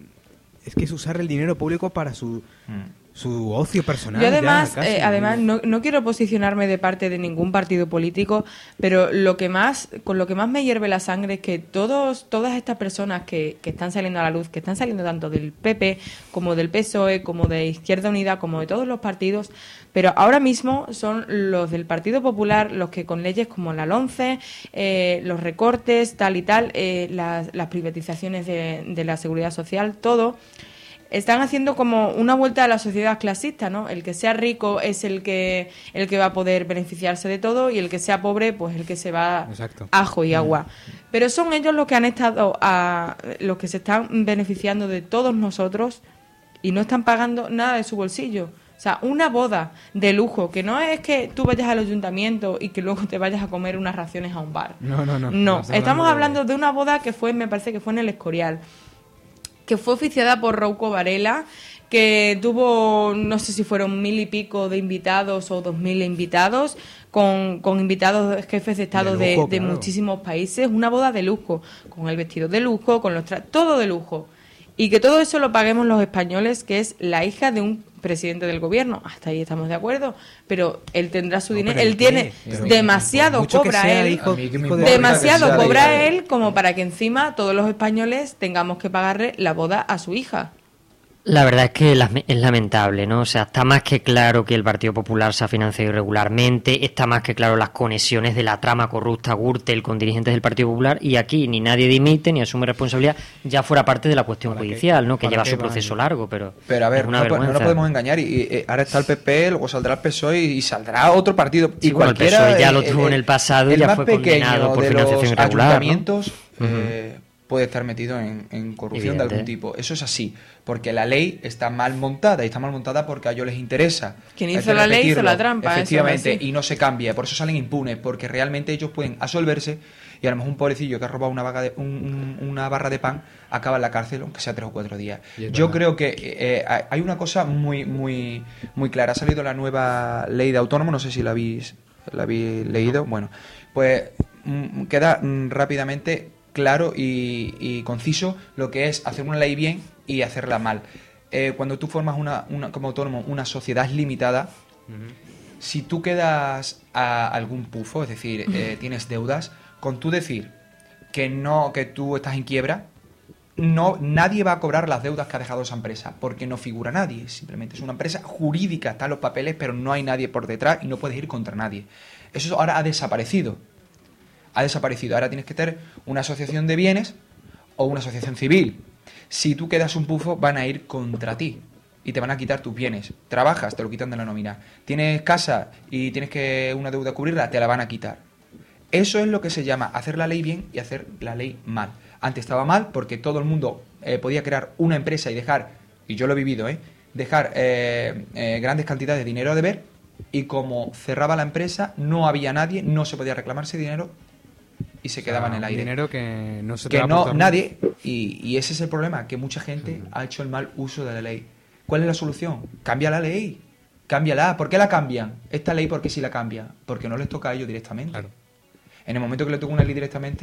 es que es usar el dinero público para su Mm. su ocio personal. Yo además, ya, casi. eh, además no, no quiero posicionarme de parte de ningún partido político, pero lo que más, con lo que más me hierve la sangre es que todos, todas estas personas que, que están saliendo a la luz, que están saliendo tanto del P P como del P S O E, como de Izquierda Unida, como de todos los partidos, pero ahora mismo son los del Partido Popular los que con leyes como la LOMCE, eh, los recortes, tal y tal, eh, las, las privatizaciones de, de la seguridad social, todo, están haciendo como una vuelta a la sociedad clasista, ¿no? El que sea rico es el que el que va a poder beneficiarse de todo y el que sea pobre, pues el que se va Exacto. ajo y agua. Pero son ellos los que han estado a, los que se están beneficiando de todos nosotros y no están pagando nada de su bolsillo. O sea, una boda de lujo, que no es que tú vayas al ayuntamiento y que luego te vayas a comer unas raciones a un bar. No, no, no. No, Estamos estamos hablando hablando de una boda que fue, me parece que fue en el Escorial, que fue oficiada por Rouco Varela, que tuvo, no sé si fueron mil y pico de invitados o dos mil invitados, con, con invitados jefes de Estado De de, lujo, de claro. muchísimos países, una boda de lujo, con el vestido de lujo, con los tra- todo de lujo. Y que todo eso lo paguemos los españoles, que es la hija de un presidente del gobierno. Hasta ahí estamos de acuerdo, pero él tendrá su No, dinero, pero él ¿qué? tiene Pero demasiado, por mucho que cobra sea él, hijo- A mí que me hijo de- importa demasiado que sea cobra de- él como para que encima todos los españoles tengamos que pagarle la boda a su hija. La verdad es que la- es lamentable, ¿no? O sea, está más que claro que el Partido Popular se ha financiado irregularmente, está más que claro las conexiones de la trama corrupta Gürtel con dirigentes del Partido Popular, y aquí ni nadie dimite ni asume responsabilidad, ya fuera parte de la cuestión ¿Para qué? judicial, ¿no? Que ¿Para lleva qué su van? proceso largo, pero Pero a ver, es una no, po- no vergüenza. nos podemos engañar. Y, y, eh, ahora está el P P, luego saldrá el P S O E y, y saldrá otro partido. Sí, y bueno, el cualquiera. P S O E ya eh, lo tuvo eh, en el pasado y el ya más fue pequeño condenado por de financiación los irregular, ¿no? ayuntamientos eh, puede estar metido en, en corrupción de Evidente. algún tipo. Eso es así. Porque la ley está mal montada. Y está mal montada porque a ellos les interesa. Quien Hay hizo que la ley hizo repetirlo. la trampa, eso es Efectivamente. así. Y no se cambia. Por eso salen impunes. Porque realmente ellos pueden absolverse. Y a lo mejor un pobrecillo que ha robado una, vaga de, un- un- una barra de pan acaba en la cárcel, aunque sea tres o cuatro días. Y es Yo verdad. creo que eh, hay una cosa muy muy muy clara. Ha salido la nueva ley de autónomo, no sé si la habéis, la habéis leído. Bueno, pues mm, queda mm, rápidamente claro y, y conciso lo que es hacer una ley bien y hacerla mal. Eh, cuando tú formas una, una como autónomo una sociedad limitada, si tú quedas a algún pufo, es decir, eh, tienes deudas, con tú decir que no, que tú estás en quiebra, no, nadie va a cobrar las deudas que ha dejado esa empresa, porque no figura nadie, simplemente es una empresa jurídica, están los papeles, pero no hay nadie por detrás y no puedes ir contra nadie. Eso ahora ha desaparecido. Ha desaparecido. Ahora tienes que tener una asociación de bienes o una asociación civil. Si tú quedas un pufo, van a ir contra ti y te van a quitar tus bienes. Trabajas, te lo quitan de la nómina. Tienes casa y tienes que una deuda cubrirla, te la van a quitar. Eso es lo que se llama hacer la ley bien y hacer la ley mal. Antes estaba mal porque todo el mundo eh, podía crear una empresa y dejar, y yo lo he vivido, ¿eh? dejar eh, eh, grandes cantidades de dinero a deber, y como cerraba la empresa, no había nadie, no se podía reclamar ese dinero y se quedaba en el aire. Dinero que no se te Que va a no, aportar nadie, y, y ese es el problema, que mucha gente ha hecho el mal uso de la ley. ¿Cuál es la solución? Cambia la ley, cámbiala. ¿Por qué la cambian? Esta ley, ¿por qué sí la cambian? Porque no les toca a ellos directamente. Claro. En el momento que le toca una ley directamente,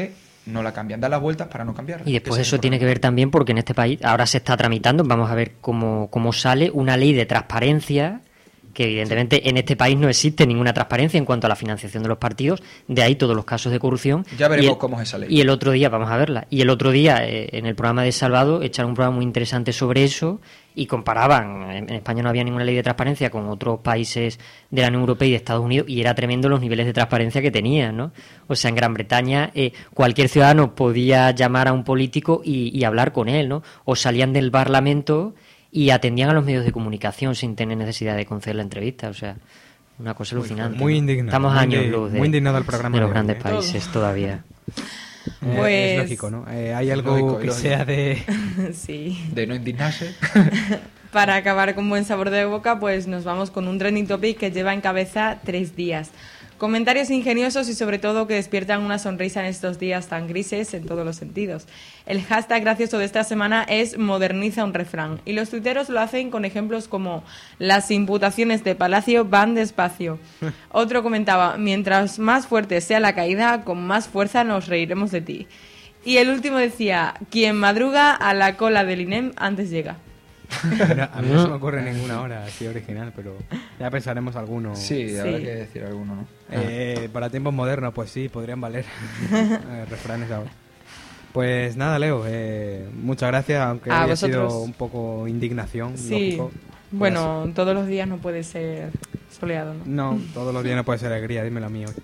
no la cambian, dan las vueltas para no cambiarla. Y después Ese es eso el tiene que problema. ver también porque en este país ahora se está tramitando, vamos a ver cómo, cómo sale una ley de transparencia, que evidentemente en este país no existe ninguna transparencia en cuanto a la financiación de los partidos, de ahí todos los casos de corrupción. Ya veremos Y el- cómo es esa ley. Y el otro día, vamos a verla, y el otro día eh, en el programa de Salvado echaron un programa muy interesante sobre eso y comparaban, en, en España no había ninguna ley de transparencia con otros países de la Unión Europea y de Estados Unidos y era tremendo los niveles de transparencia que tenían, ¿no? O sea, en Gran Bretaña eh, cualquier ciudadano podía llamar a un político y, y hablar con él, ¿no? O salían del Parlamento y atendían a los medios de comunicación sin tener necesidad de conceder la entrevista, o sea, una cosa alucinante. muy ¿no? indignado, Estamos muy años indi- luz de, muy indignado el programa de los de hoy, grandes ¿eh? países todavía. Eh, Pues- Es lógico, ¿no? Eh, hay algo Lógico, que lógico. sea de... Sí. De no indignarse. Para acabar con buen sabor de boca, pues nos vamos con un trending topic que lleva en cabeza tres días. Comentarios ingeniosos y sobre todo que despiertan una sonrisa en estos días tan grises en todos los sentidos. El hashtag gracioso de esta semana es moderniza un refrán y los tuiteros lo hacen con ejemplos como las imputaciones de Palacio van despacio. Otro comentaba, mientras más fuerte sea la caída, con más fuerza nos reiremos de ti. Y el último decía, quien madruga a la cola del I N E M antes llega. No, a mí no se me ocurre ninguna hora así original, pero ya pensaremos alguno. Sí, habrá Sí. que decir alguno, ¿no? Eh, para tiempos modernos, pues sí, podrían valer eh, refranes ahora. Pues nada, Leo, eh, muchas gracias, aunque A haya vosotros. sido un poco indignación, Sí, lógico. bueno, todos los días no puede ser soleado, ¿no? No, todos los días no puede ser alegría, dímelo a mí hoy.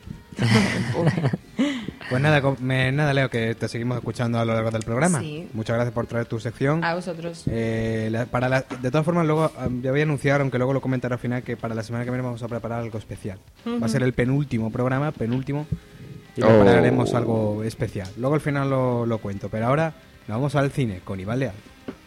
Pues nada, co- me- nada, Leo, que te seguimos escuchando a lo largo del programa. Sí. Muchas gracias por traer tu sección. A vosotros. Eh, la- para la- de todas formas, luego ah, ya voy a anunciar, aunque luego lo comentaré al final, que para la semana que viene vamos a preparar algo especial. Va a ser el penúltimo programa, penúltimo, y Oh. prepararemos algo especial. Luego al final lo, lo cuento, pero ahora nos vamos al cine con Iván Leal.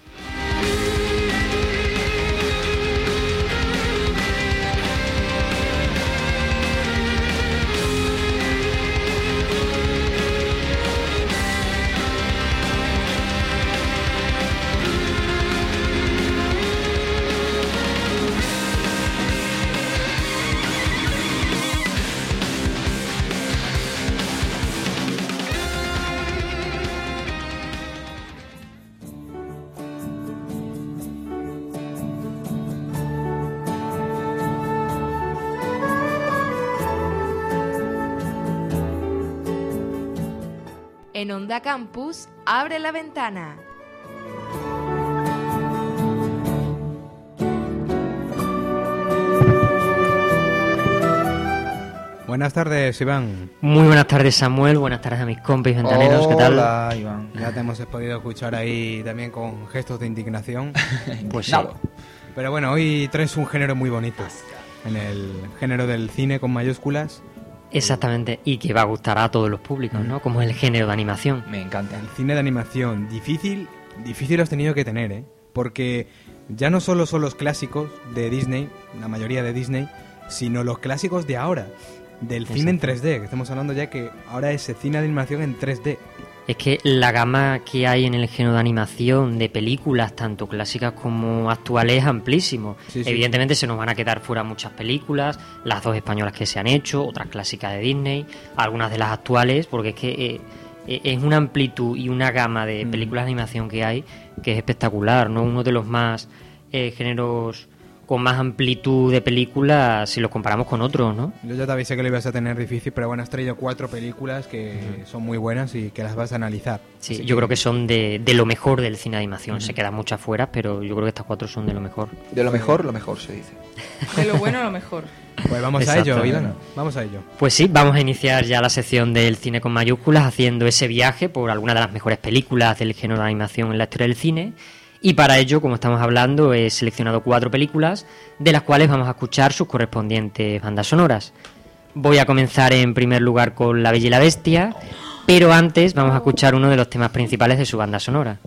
En Onda Campus, abre la ventana. Buenas tardes, Iván. Muy buenas tardes, Samuel, buenas tardes a mis compis ventaneros, ¿qué tal? Hola, Iván. Ya te hemos podido escuchar ahí también con gestos de indignación. Pues sí. Nada. Pero bueno, hoy traes un género muy bonito. En el género del cine con mayúsculas. Exactamente, y que va a gustar a todos los públicos, ¿no? Como es el género de animación. Me encanta. El cine de animación, difícil, difícil lo has tenido que tener, ¿eh? Porque ya no solo son los clásicos de Disney, la mayoría de Disney, sino los clásicos de ahora, del cine en tres D, que estamos hablando ya que ahora es el cine de animación en tres D. Es que la gama que hay en el género de animación, de películas, tanto clásicas como actuales, es amplísimo. Sí, sí. Evidentemente se nos van a quedar fuera muchas películas, las dos españolas que se han hecho, otras clásicas de Disney, algunas de las actuales, porque es que eh, eh, es una amplitud y una gama de Mm. películas de animación que hay que es espectacular, ¿no? Uno de los más eh, géneros con más amplitud de películas si los comparamos con otros, ¿no? Yo ya te avisé que lo ibas a tener difícil, pero bueno, has traído cuatro películas que son muy buenas y que las vas a analizar. Sí, Así yo creo que son de, de lo mejor del cine de animación. Se quedan muchas fuera, pero yo creo que estas cuatro son de lo mejor. De lo mejor, lo mejor se dice. De lo bueno a lo mejor. Pues vamos a ello, Exacto. Iván. Vamos a ello. Pues sí, vamos a iniciar ya la sección del cine con mayúsculas haciendo ese viaje por alguna de las mejores películas del género de animación en la historia del cine. Y para ello, como estamos hablando, he seleccionado cuatro películas, de las cuales vamos a escuchar sus correspondientes bandas sonoras. Voy a comenzar en primer lugar con La Bella y la Bestia, pero antes vamos a escuchar uno de los temas principales de su banda sonora.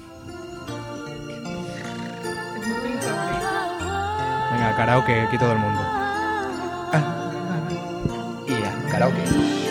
Venga, karaoke, aquí todo el mundo. Y ya, karaoke.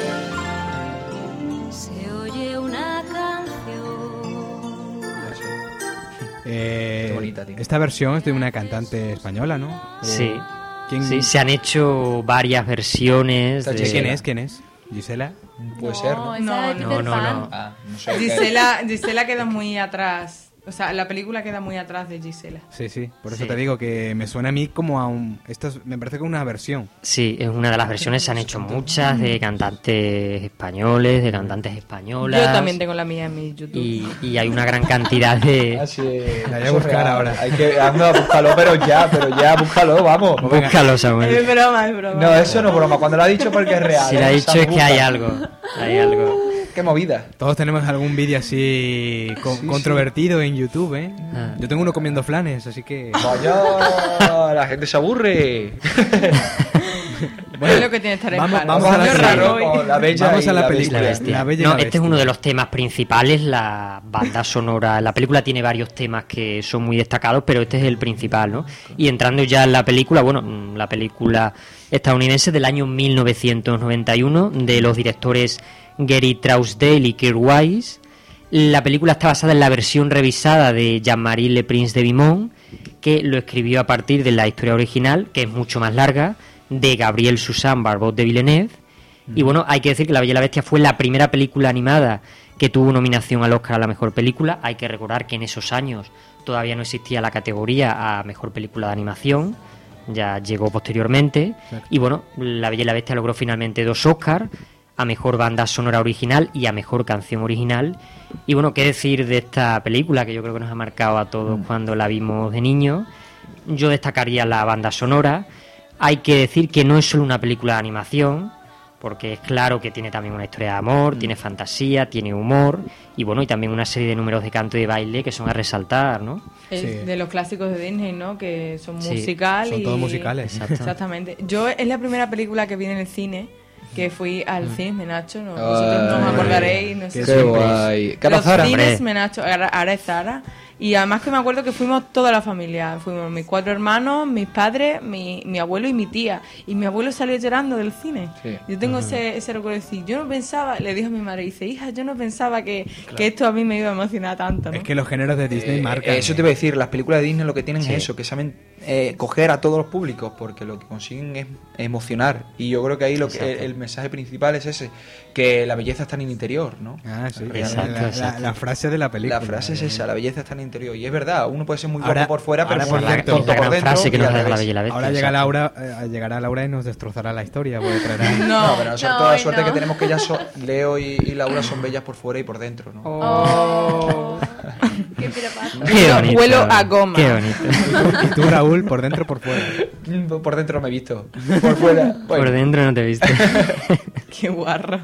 Se oye una canción. Ya sé. Eh, Qué bonita, tío. Esta versión es de una cantante española, ¿no? Sí, ¿Quién, sí, se han hecho varias versiones. Está de- ¿Quién es? ¿Quién es? ¿Gisela? Puede ser, ¿no? esa No, es no, Peter no, Pan. no. Ah, no sé. Gisela, Gisela queda muy atrás. O sea, la película queda muy atrás de Gisela. Sí, sí, por eso Sí. te digo que me suena a mí como a un... Esto es- me parece que es una versión. Sí, es una de las versiones, se han hecho muchas de cantantes españoles, de cantantes españolas. Yo también tengo la mía en mi YouTube. y, y hay una gran cantidad de... Ah, sí, La voy a eso es buscar real. ahora. Hay que, anda, búscalo, pero ya, pero ya, búscalo, vamos. Búscalo, Samuel. Es broma, es broma. No, eso no es broma. Cuando lo ha dicho porque es real. Si lo ha ¿eh? dicho Samu, es que hay busca. algo, hay algo. Qué movida. Todos tenemos algún vídeo así co- Sí, controvertido en YouTube, ¿eh? Ah. Yo tengo uno comiendo flanes, así que... Vaya, la gente se aburre. Es lo que tiene estar en vamos, paro. vamos a la, Yo serie. raro hoy. Con la bella Vamos y a la la película. bestia. La Bella y No, la este es Bestia. uno de los temas principales, la banda sonora. La película tiene varios temas que son muy destacados, pero este es el principal, ¿no? Y entrando ya en la película, bueno, mm, la película estadounidense del año mil novecientos noventa y uno, de los directores Gary Trousdale y Kirk Wise. La película está basada en la versión revisada de Jean-Marie Le Prince de Vimont, que lo escribió a partir de la historia original, que es mucho más larga, de Gabriel Suzanne Barbot de Villeneuve. Y bueno, hay que decir que La Bella y la Bestia fue la primera película animada que tuvo nominación al Oscar a la mejor película. Hay que recordar que en esos años todavía no existía la categoría a mejor película de animación, ya llegó posteriormente. Y bueno, La Bella y la Bestia logró finalmente dos Oscars, a mejor banda sonora original y a mejor canción original. Y bueno, qué decir de esta película, que yo creo que nos ha marcado a todos cuando la vimos de niños. Yo destacaría la banda sonora. Hay que decir que no es solo una película de animación, porque es claro que tiene también una historia de amor, tiene fantasía, tiene humor y bueno, y también una serie de números de canto y de baile que son a resaltar, ¿no? Es Sí. de los clásicos de Disney, ¿no? Que son Sí, musical son y... todos musicales. Exacto. Exactamente. Yo es la primera película que vi en el cine, que fui al cine Menacho, ¿no? Ay, Vosotros no os acordaréis, no sé qué si- Qué guay. ¿Qué Los pasará? cines Hombre. Menacho, ahora ahora es Zara. Y además que me acuerdo que fuimos toda la familia. Fuimos mis cuatro hermanos, mis padres, mi, mi abuelo y mi tía. Y mi abuelo salió llorando del cine. Sí. Yo tengo ese, ese recuerdo de decir, yo no pensaba, le dijo a mi madre, dice, hija, yo no pensaba que, que esto a mí me iba a emocionar tanto, ¿no? Es que los géneros de Disney Eh, marcan. Eso te iba a decir, las películas de Disney lo que tienen Sí. es eso, que saben eh, coger a todos los públicos, porque lo que consiguen es emocionar. Y yo creo que ahí lo que, el, Exacto. el mensaje principal es ese, que la belleza está en el interior, ¿no? Ah, sí. Exacto, la, la- exacto. la frase de la película. La frase es esa, la belleza está en el interior. Y es verdad, uno puede ser muy Ahora- guapo por fuera, pero ahora, por por la, dentro, cierto, la tonto por gran dentro. frase que y nos al deja La revés. Bella y la Bestia. Ahora llega exacto. Laura, eh, llegará Laura y nos destrozará la historia. Porque traerá... No, pero nosotros No, toda la hoy suerte no. que tenemos que ellas son, Leo y, y Laura son bellas por fuera y por dentro, ¿no? Oh. Qué pirapazo. Qué bonito. Huelo a goma. Qué bonito. Y tú, Raúl, por dentro o por fuera. Mm, Por dentro me he visto. Por fuera. Por Bueno, dentro no te viste. Qué guarro.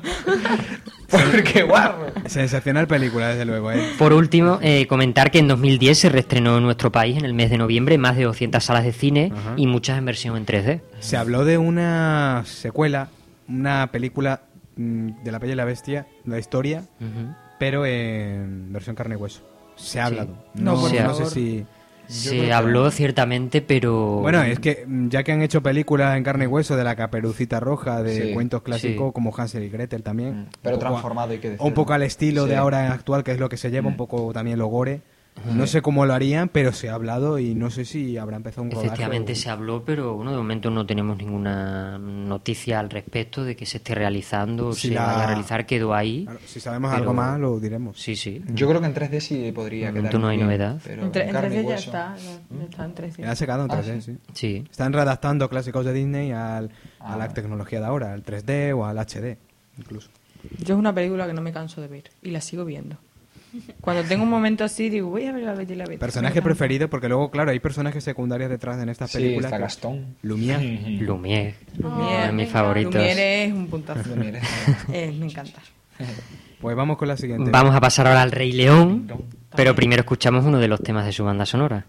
porque guarro. Sensacional película, desde luego, ¿eh? Por último, eh, comentar que en dos mil diez se reestrenó en nuestro país en el mes de noviembre más de doscientas salas de cine Ajá. y muchas en versión en tres D. Se habló de una secuela, una película mm, de La Bella y la Bestia, la historia, Ujú. pero en versión carne y hueso. Se ha Sí. hablado. No, No, por no sé favor. si... Se habló ciertamente, pero... Bueno, es que mm, ya que han hecho películas en carne y hueso de la Caperucita Roja, de Sí, cuentos clásicos sí. como Hansel y Gretel también. Mm, pero un poco a- transformado, hay que decirlo. Un poco al estilo Sí. de ahora actual, que es lo que se lleva, un poco también lo gore. No sé cómo lo harían, pero se ha hablado y no sé si habrá empezado un rodaje. Efectivamente o- se habló, pero bueno, de momento no tenemos ninguna noticia al respecto de que se esté realizando o Si se la- vaya a realizar, quedó ahí. Claro, si sabemos pero- algo más, lo diremos. Sí, sí. Yo creo que en tres D sí podría De quedar. momento no hay bien, novedad. Pero En, tre- en en carne tres D y ya hueso. está. Ya, ya está en tres D. Ya se ha quedado en Ah, tres D, sí. sí. Sí. Están redactando clásicos de Disney al, a Ah. la tecnología de ahora, al tres D o al H D, incluso. Yo es una película que no me canso de ver y la sigo viendo. Cuando tengo un momento así, digo, voy a ver La Bella y la Bestia. Personaje Me encanta. preferido, porque luego, claro, hay personajes secundarios detrás en estas Sí, películas. está que- Gastón. Lumière. Lumière. Lumière, Uno de mis venga. favoritos. Lumière es un puntazo. Lumière. Eh, me encanta. Pues vamos con la siguiente. Vamos a pasar ahora al Rey León, pero primero escuchamos uno de los temas de su banda sonora.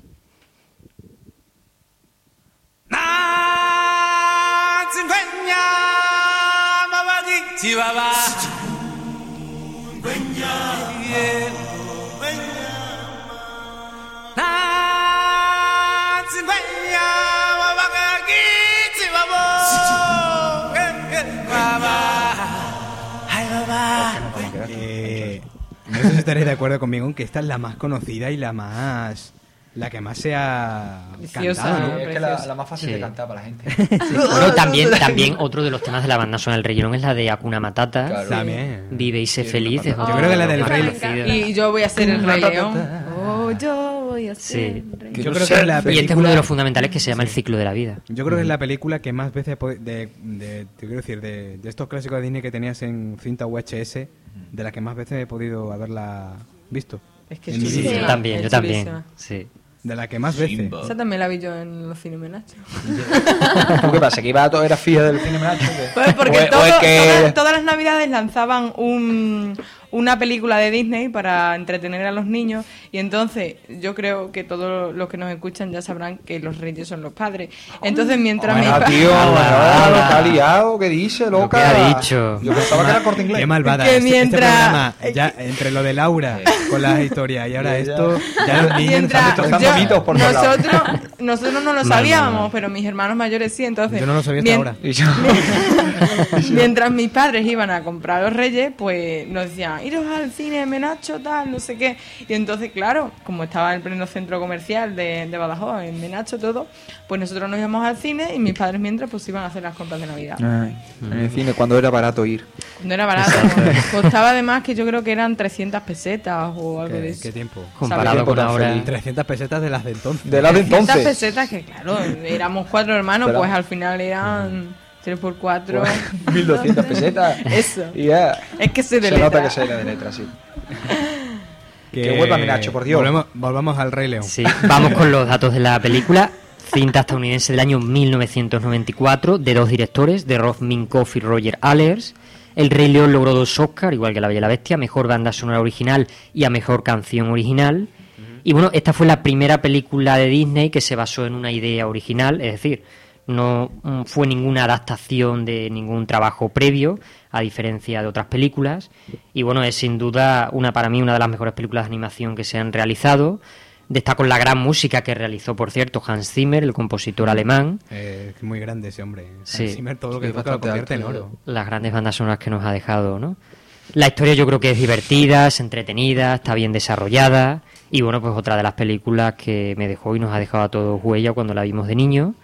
Eh, no sé si estaréis de acuerdo conmigo en que esta es la más conocida y la más la que más se ha Preciosa, cantado, ¿no? ¿no? Es que la, Preciosa. la más fácil Sí. de cantar para la gente. Bueno, también, también otro de los temas de la banda sonora del Rey León es la de Hakuna Matata. Claro. También. Vive y sé Sí, feliz. Hakuna es Matata. Yo creo que la otro del de los Rey más conocidos. Y yo voy a ser el Rey León. Oh, yo voy a ser Sí. rey. Yo creo que es la Y este es uno película- de los fundamentales que se llama El ciclo de la vida. Yo creo que es la película que más veces po- de, de, te quiero decir de, de estos clásicos de Disney que tenías en cinta U H S, de la que más veces he podido haberla visto. Es que En es mi chulísima. vida. Yo también, Es yo también. chulísima. Sí. De la que más veces. Esa también la vi yo en los cines Menacho. ¿Tú qué pasa? ¿Que iba a todo, era fija del cine Menacho? ¿O qué? Pues porque ¿O es- o todo- es que- todas, todas las navidades lanzaban un, una película de Disney para entretener a los niños y entonces yo creo que todos los que nos escuchan ya sabrán que los reyes son los padres. Entonces mientras mis Bueno, pa- tío, Malvada. lo que ha liado, ¿qué dice, loca? Lo que ha dicho. Yo pensaba que era Corte Inglés. Qué malvada. Que Este- este mientras- programa, ya entre lo de Laura con las historias y ahora Ya, ya. esto, ya los niños mientras nos han destrozando yo- mitos por todos lados. nosotros nosotros no lo Mal, sabíamos, mal, mal. pero mis hermanos mayores sí, entonces Yo no lo sabía hasta mien- ahora. Y yo- Mientras mis padres iban a comprar los reyes, pues nos decían, iros al cine Menacho, tal, no sé qué. Y entonces, claro, como estaba en el pleno centro comercial de, de Badajoz, en Menacho, todo, pues nosotros nos íbamos al cine y mis padres mientras pues iban a hacer las compras de Navidad. Ay, en el cine, cuando era barato ir. No era barato, costaba además que yo creo que eran trescientas pesetas o algo de ¿Qué, eso. qué tiempo? Comparado tiempo con tan ahora. feliz. trescientas pesetas de las de entonces. De la de trescientas entonces. pesetas que, claro, éramos cuatro hermanos, Pero- pues al final eran tres por cuatro. Pues, mil doscientas pesetas. Eso. Y ya. Es que se de Se nota letra. que se de letra, sí. Que Que vuelva Menacho, por Dios. Volvemos, volvamos al Rey León. Sí, vamos con los datos de la película. Cinta estadounidense del año mil novecientos noventa y cuatro, de dos directores, de Rob Minkoff y Roger Allers. El Rey León logró dos Oscars, igual que La Bella y la Bestia, a Mejor Banda Sonora Original y a Mejor Canción Original. Y bueno, esta fue la primera película de Disney que se basó en una idea original, es decir, no mm, fue ninguna adaptación de ningún trabajo previo, a diferencia de otras películas. Y bueno, es sin duda una para mí una de las mejores películas de animación que se han realizado. Destaco la gran música que realizó, por cierto, Hans Zimmer, el compositor alemán. Eh, es muy grande ese hombre. Sí. Hans Zimmer, todo lo que Sí, toca lo bastante convierte en alto, oro. Las grandes bandas sonoras que nos ha dejado, ¿no? La historia yo creo que es divertida, es entretenida, está bien desarrollada. Y bueno, pues otra de las películas que me dejó y nos ha dejado a todos huella cuando la vimos de niño.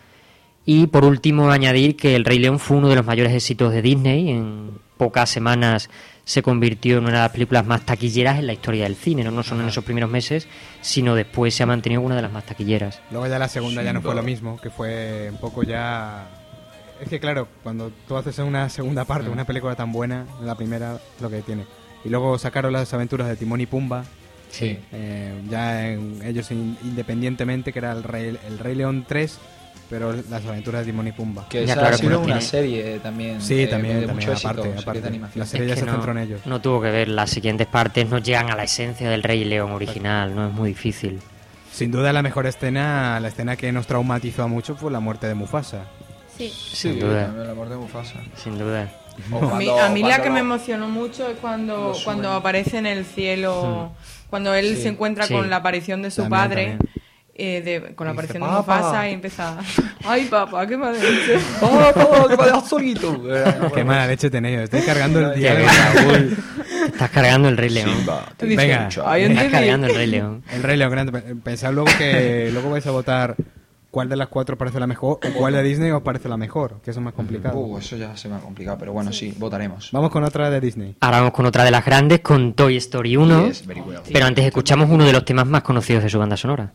Y por último añadir que El Rey León fue uno de los mayores éxitos de Disney. En pocas semanas se convirtió en una de las películas más taquilleras en la historia del cine, no, no solo en esos primeros meses, sino después se ha mantenido una de las más taquilleras. Luego ya la segunda ya no fue lo mismo, que fue un poco ya... Es que claro, cuando tú haces una segunda parte, una película tan buena, la primera es lo que tiene. Y luego sacaron las aventuras de Timón y Pumba, Sí. eh, ya en- ellos in- independientemente, que era el Rey, el Rey León tres, pero las aventuras de Timón y Pumba. Que Ya, esa claro, ha sido pero una tiene- serie también. Sí, eh, también, de también, mucho éxito, aparte, serie aparte. de animación. La serie Es ya que se no, centró en ellos. no tuvo que ver, las siguientes partes no llegan a la esencia del Rey León original, no es muy difícil. Sin duda la mejor escena, la escena que nos traumatizó a mucho fue la muerte de Mufasa. Sí. Sin Sí, duda. también la muerte de Mufasa. Sin duda. O A mí, cuando- a mí la cuando que lo- me emocionó mucho es cuando, lo suben. cuando aparece en el cielo, cuando él Sí. se encuentra Sí. con la aparición de su También, padre, también. eh, de- con la Y dice, aparición de "Papá". Mufasa y empieza, ay papá, ¿qué me has dicho? ¡Oh, oh, que me dejas solito! Qué mala leche tenéis, estoy cargando el día Ya de ves. Raúl. Estás cargando el Rey León. Tú dices, Venga. ay, Estás entendí. cargando el Rey León. El Rey León grande. Pensad luego que luego vais a votar cuál de las cuatro os parece la mejor o cuál de Disney os parece la mejor, que eso es más complicado. Uh, eso ya se me ha complicado, pero bueno, sí, votaremos. Vamos con otra de Disney. Ahora vamos con otra de las grandes, con Toy Story uno. Yes, very well. Pero antes escuchamos uno de los temas más conocidos de su banda sonora.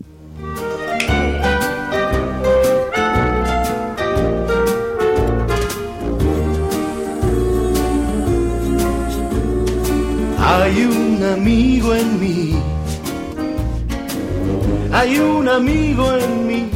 Hay un amigo en mí, hay un amigo en mí.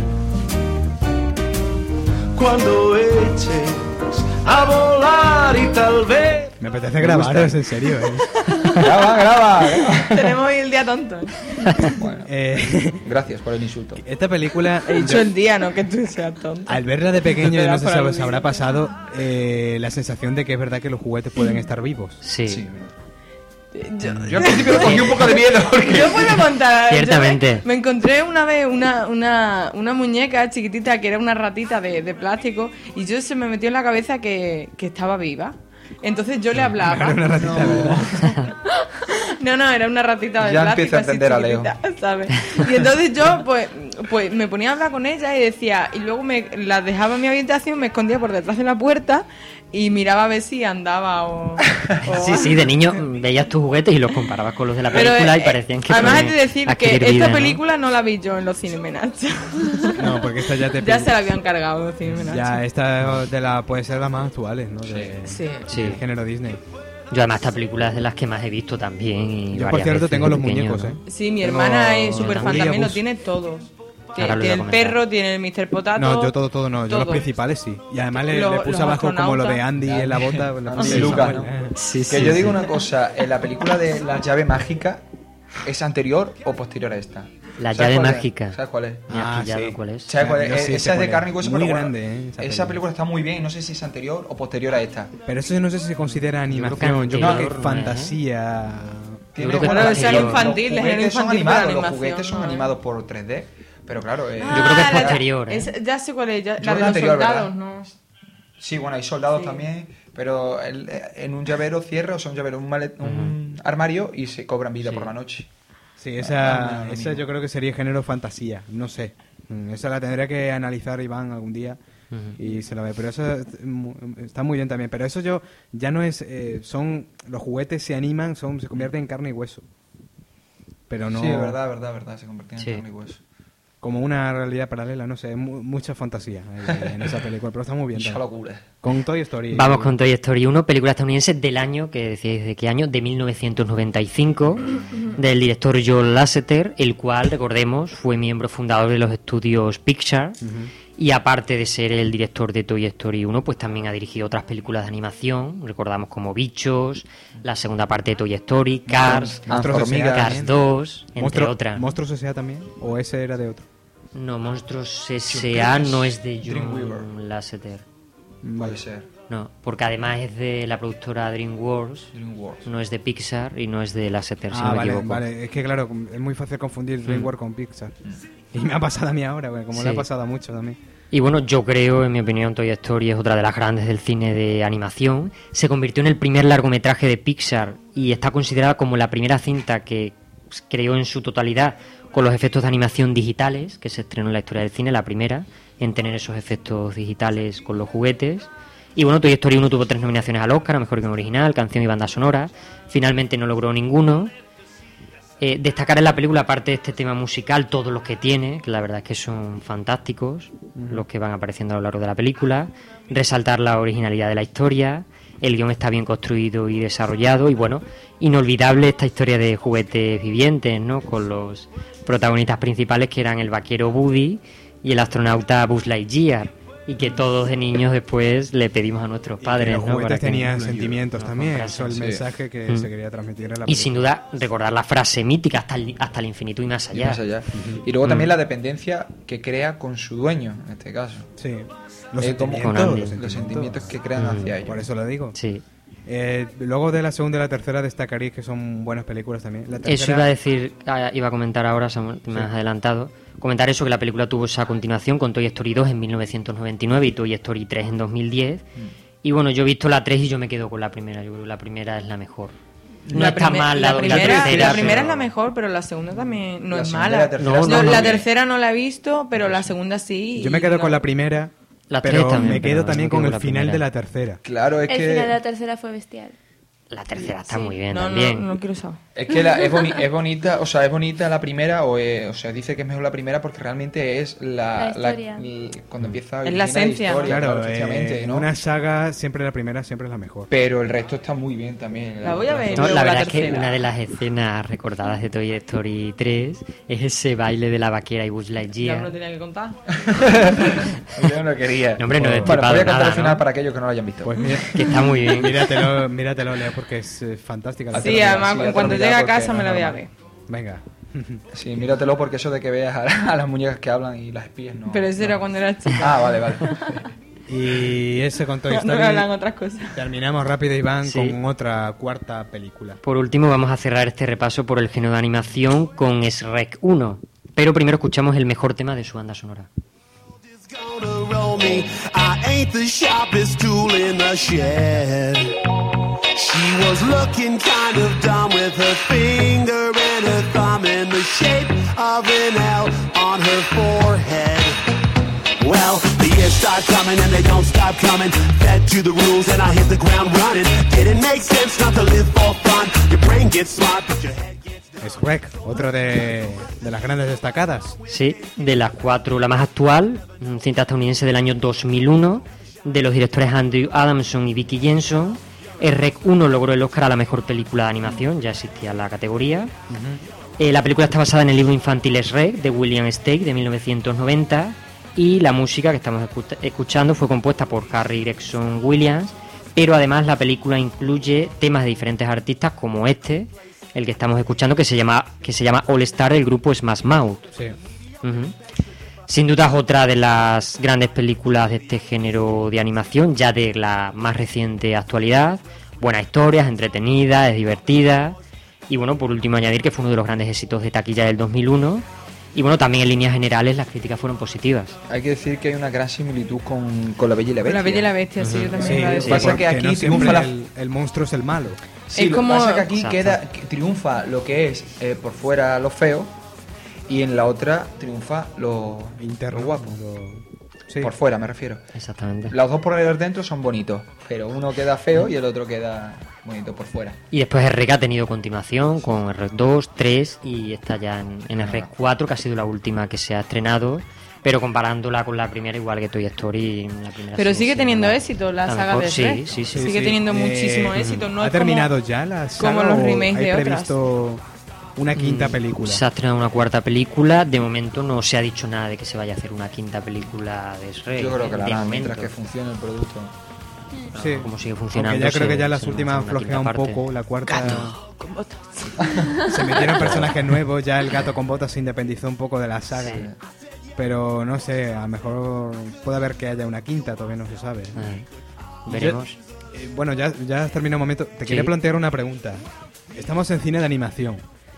Cuando eches a volar y tal vez Me apetece grabaros, en serio. ¿eh? Graba, graba, graba. Tenemos hoy el día tonto. Bueno, Eh, gracias por el insulto. esta película, He dicho el día, no que tú seas tonto. al verla de pequeño, no sé Por si algo os habrá pasado eh, la sensación de que es verdad que los juguetes pueden estar vivos. Sí, Sí. Yo, Yo al principio le cogí un poco de miedo porque... Yo puedo contar. Ciertamente. Yo me, me encontré una vez una, una, una muñeca chiquitita que era una ratita de, de plástico y yo se me metió en la cabeza que, que estaba viva. Entonces yo le hablaba. Era una ratita, ¿verdad? No, no, era una ratita de Ya plástico empiezo a así entender a Leo. chiquitita, ¿sabes? Y entonces yo, pues, pues me ponía a hablar con ella y decía, y luego me la dejaba en mi habitación, me escondía por detrás de la puerta y miraba a ver si andaba o... o Sí, sí, de niño veías tus juguetes y los comparabas con los de la Pero, película eh, y parecían que además hay podían de decir que adquirir esta vida, ¿no? película ¿no? la vi yo en los Cinemenats. No, porque esta ya te Ya pilla. se la habían cargado los Cinemenats. Ya, esta de la, puede ser las más actuales, ¿no? De, Sí. Sí. del género Disney. Yo además esta película es de las que más he visto también. Y Yo, por varias cierto, veces tengo de los pequeño, muñecos, ¿no? ¿eh? Sí, mi Tengo hermana es súper fan Anguilla, también, lo Bus. tiene todos. Ahora lo Tiene iba a el comentar. perro, tiene el mister Potato. No, yo todo, todo no. Yo los todo. principales sí. Y además le, Lo- le puse los abajo como lo de astronautas. Andy en la bota. Le puse Andy Lucas, Samuel. ¿no? Sí, Que sí, yo sí. digo una cosa, ¿en la película de la llave mágica es anterior o posterior a esta? La ¿Sabes llave cuál es? mágica. ¿Sabes cuál es? Ni Ah, has pillado sí. cuál es. ¿Sabes cuál es? Yo sí sé Esa es cuál de es. carne y hueso, Muy pero grande, bueno, ¿eh? Esa Esa película. película está muy bien y no sé si es anterior o posterior a esta. Pero eso yo no sé si se considera creo que animación. Yo creo que anterior, es ¿no? fantasía. Tiene- creo que bueno, es los- posterior. los infantil, de género juguetes son infantil para animados, los animación, juguetes son ¿no? animados por tres D, pero claro, eh, Yo creo que es Ah, la- posterior, ¿eh? es- ya sé cuál es, ya- Yo la de la los anterior, soldados, ¿verdad? ¿no? sí, bueno, hay soldados Sí. también, pero el- en un llavero cierra, o sea, un llavero, un, malet- un armario y se cobran vida Sí. por la noche. Sí, Ah, esa, lo esa mismo. yo creo que sería género fantasía. No sé. Mm, Esa la tendría que analizar Iván algún día Ujú. y se la ve. Pero eso es mu- está muy bien también. Pero eso yo ya no es. eh, son Los juguetes se animan, son se convierten en carne y hueso. Pero no Sí, es verdad, verdad, verdad, se convirtió en Sí. carne y hueso. como una realidad paralela. No sé, mu- mucha fantasía ahí en esa película. Pero está muy bien. Mucha también. locura. Con Toy Story. Vamos con Toy Story uno, película estadounidense del año, que decíais de qué año, de mil novecientos noventa y cinco, del director Joel Lasseter, el cual, recordemos, fue miembro fundador de los estudios Pixar, y aparte de ser el director de Toy Story uno, pues también ha dirigido otras películas de animación, recordamos como Bichos, la segunda parte de Toy Story, Cars, Monstruos Ah, hormigas. S A Cars también. dos, entre Monstruo- otras. ¿Monstruos S A también? ¿O ese era de otro? No, Monstruos S A no es de Dreamweaver. John Lasseter. Puede ser. No, porque además es de la productora DreamWorks, DreamWorks. no es de Pixar y no es de Lasseter, si Ah, no me vale, equivoco. vale. Es que claro, es muy fácil confundir DreamWorks con Pixar. Y me ha pasado a mí ahora, güey, como le Sí. ha pasado a muchos también. Y bueno, yo creo, en mi opinión, Toy Story es otra de las grandes del cine de animación. Se convirtió en el primer largometraje de Pixar y está considerada como la primera cinta que creó en su totalidad con los efectos de animación digitales, que se estrenó en la historia del cine, la primera en tener esos efectos digitales con los juguetes. Y bueno, Toy Story uno tuvo tres nominaciones al Oscar, a Mejor Guion Original, Canción y Banda Sonora. Finalmente no logró ninguno. Eh, destacar en la película, aparte de este tema musical, todos los que tiene, que la verdad es que son fantásticos, los que van apareciendo a lo largo de la película. Resaltar la originalidad de la historia, el guión está bien construido y desarrollado, y bueno, inolvidable esta historia de juguetes vivientes, ¿no? Con los protagonistas principales que eran el vaquero Woody y el astronauta Buzz Lightyear, y que todos de niños después le pedimos a nuestros padres, los ¿no? juguetes Para que tenían nos- sentimientos nos también. comprasen. Eso es el Sí. mensaje que Mm. se quería transmitir en la Y película. sin duda recordar la frase mítica hasta el, hasta el infinito y más Y allá. más allá. Y luego Mm. también la dependencia que crea con su dueño, en este caso. Sí. Los Eh, como- sentimientos, Con Andy. los Los sentimientos. sentimientos que crean Mm. hacia ellos. Por eso lo digo. Sí. Eh, luego de la segunda y la tercera destacaréis que son buenas películas también. La Eso tercera- iba a decir, ah, iba a comentar ahora, Samuel, te me has adelantado. Comentar eso, que la película tuvo esa continuación con Toy Story dos en mil novecientos noventa y nueve y Toy Story tres en dos mil diez. Y bueno, yo he visto la tres y yo me quedo con la primera. Yo creo que la primera es la mejor. No La está primer- mal la la, primera, la tercera. la primera pero- es la mejor, pero la segunda también no La es segunda y mala. la tercera No, están no, Yo muy la bien. tercera no la he visto, pero la segunda sí. Yo me y quedo con la- la primera, La tres pero también, me quedo pero también yo me con quedo el con la final primera. de la tercera. Claro, es El final de que, la tercera fue bestial. La tercera está Sí. muy bien no, también. No, no quiero saber. es que la- es, boni- es bonita, o sea, es bonita la primera, o, eh, o sea, dice que es mejor la primera porque realmente es la, La historia. l- cuando empieza Es la esencia, ¿no? historia, Claro, efectivamente, eh, ¿no? una saga, siempre la primera, siempre es la mejor. Pero el resto está muy bien también. La voy a ver. No, luego la la verdad es que tercera. una de las escenas recordadas de Toy Story tres es ese baile de la vaquera y Buzz Ya me lo Lightyear. tenía que contar. Yo no quería. No, hombre, no he Bueno, destripado voy a contar nada, el final ¿no? para aquellos que no lo hayan visto. Pues mira, Que está muy bien. míratelo, míratelo, Leo, porque es eh, fantástica. la Hazte Sí, lo película. mira, además, sí, hazte cuando lo mira llegue a porque casa no me la es voy a normal. ver. Venga. Sí, míratelo porque eso de que veas a, a las muñecas que hablan y las espías no. Pero eso no. era cuando era chica. Ah, vale, vale. Y ese con Toy No me Story. hablan otras cosas. Terminamos rápido, Iván, Sí. con otra cuarta película. Por último, vamos a cerrar este repaso por el género de animación con Shrek uno. Pero primero escuchamos el mejor tema de su banda sonora. Gonna roll me. I ain't the sharpest tool in the shed. She was looking kind of dumb with her finger and her thumb in the shape of an L on her forehead. Well, the years start coming and they don't stop coming. Fed to the rules and I hit the ground running. Didn't make sense not to live for fun. Your brain gets smart but your head gets... Es Rec, otro de, de las grandes destacadas. Sí, de las cuatro, la más actual, cinta estadounidense del año dos mil uno, de los directores Andrew Adamson y Vicky Jenson. El Rec uno logró el Oscar a la mejor película de animación, ya existía la categoría. Uh-huh. Eh, la película está basada en el libro infantil Es Rec, de William Steig, de mil novecientos noventa, y la música que estamos escu- escuchando fue compuesta por Harry Gregson Williams, pero además la película incluye temas de diferentes artistas como este, el que estamos escuchando, que se llama, que se llama All Star del grupo Smash Mouth. Sí. Uh-huh. Sin duda es otra de las grandes películas de este género de animación, ya de la más reciente actualidad. Buenas historias, entretenida, es divertida. Y bueno, por último añadir que fue uno de los grandes éxitos de taquilla del dos mil uno. Y bueno, también en líneas generales las críticas fueron positivas. Hay que decir que hay una gran similitud con, con La Bella y la Con Bestia. La Bella y la Bestia, sí, Ujú. yo también Sí, iba a Lo decir. que pasa es que aquí no triunfa siempre la... el, el monstruo es el malo. Sí, Es lo como- que pasa es que aquí Exacto. queda, que triunfa lo que es eh, por fuera lo feo y en la otra triunfa lo, Interno. lo guapo. lo- sí. Por fuera me refiero. Exactamente. Los dos por dentro son bonitos, pero uno queda feo y el otro queda bonito por fuera. Y después el Rec ha tenido continuación con el Rec dos, tres y está ya en, en el Rec cuatro, que ha sido la última que se ha estrenado. Pero comparándola con la primera, igual que Toy Story, la primera Pero sí, sigue sí, teniendo la- éxito la la saga mejor, de sí, Shrek. sí, sí. Sigue Sí, teniendo eh, muchísimo éxito. No ¿Ha es como- terminado ya la saga como los o remakes hay de otras? previsto una quinta Mm, película? Se ha estrenado una cuarta película. De momento no se ha dicho nada de que se vaya a hacer una quinta película de Shrek. Yo creo que la de harán momento. mientras que funcione el producto. No, Sí. como sigue funcionando. Aunque ya creo se- que ya las se últimas lanza una flojea un quinta parte. poco, la cuarta Con botas. se metieron personajes nuevos, ya el gato con botas se independizó un poco de la saga. Sí. Pero no sé, a lo mejor puede haber que haya una quinta, todavía no se sabe. Ah, veremos. Yo- eh, bueno, ya, ya has terminado un momento. Te quería Sí. plantear una pregunta. Estamos en cine de animación.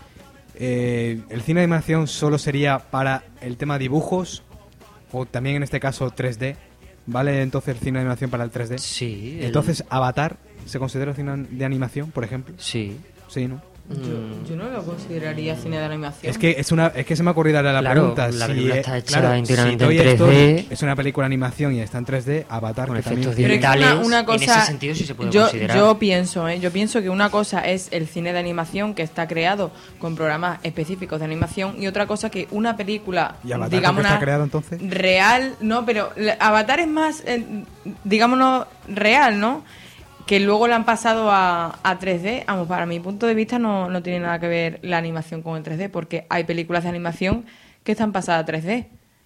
Eh, ¿El cine de animación solo sería para el tema dibujos? ¿O también en este caso tres D? ¿Vale entonces el cine de animación para el tres D? Sí. el- Entonces, ¿Avatar se considera cine de animación, por ejemplo? Sí. Sí, ¿no? Yo, Mm, yo no lo consideraría cine de animación. Es que es una es que se me ha ocurrido ahora la Claro, pregunta. la si, película eh, está hecha claro, íntegramente si en Toy tres D. Story es una película de animación y está en tres D, Avatar Con que también efectos Pero es que digitales. una, una En cosa, ese sentido sí se puede yo, considerar. yo pienso, ¿eh? yo pienso que una cosa es el cine de animación que está creado con programas específicos de animación y otra cosa que una película, ¿Y Avatar digamos, por qué está una creado entonces? real, no, pero la- Avatar es más, eh, digámonos, real, ¿no? Que luego la han pasado a, a tres D. Vamos, para mi punto de vista no, no tiene nada que ver la animación con el tres D, porque hay películas de animación que están pasadas a tres D.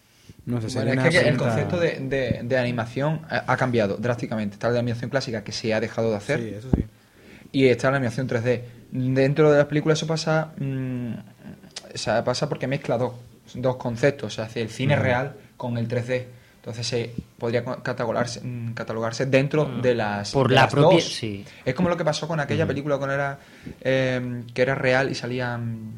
No sé, Bueno, sería es una que el pregunta- concepto de, de- de animación ha ha cambiado drásticamente. Está la animación clásica que se ha dejado de hacer Sí, eso sí. y está la animación tres D. Dentro de las películas eso pasa, mm, o sea, pasa porque mezcla dos, dos conceptos, o sea, hace el cine real con el tres D. Entonces se podría co- catalogarse, mm, catalogarse dentro de las Por de la las propia- dos. sí. Es como lo que pasó con aquella película con era eh, que era real y salían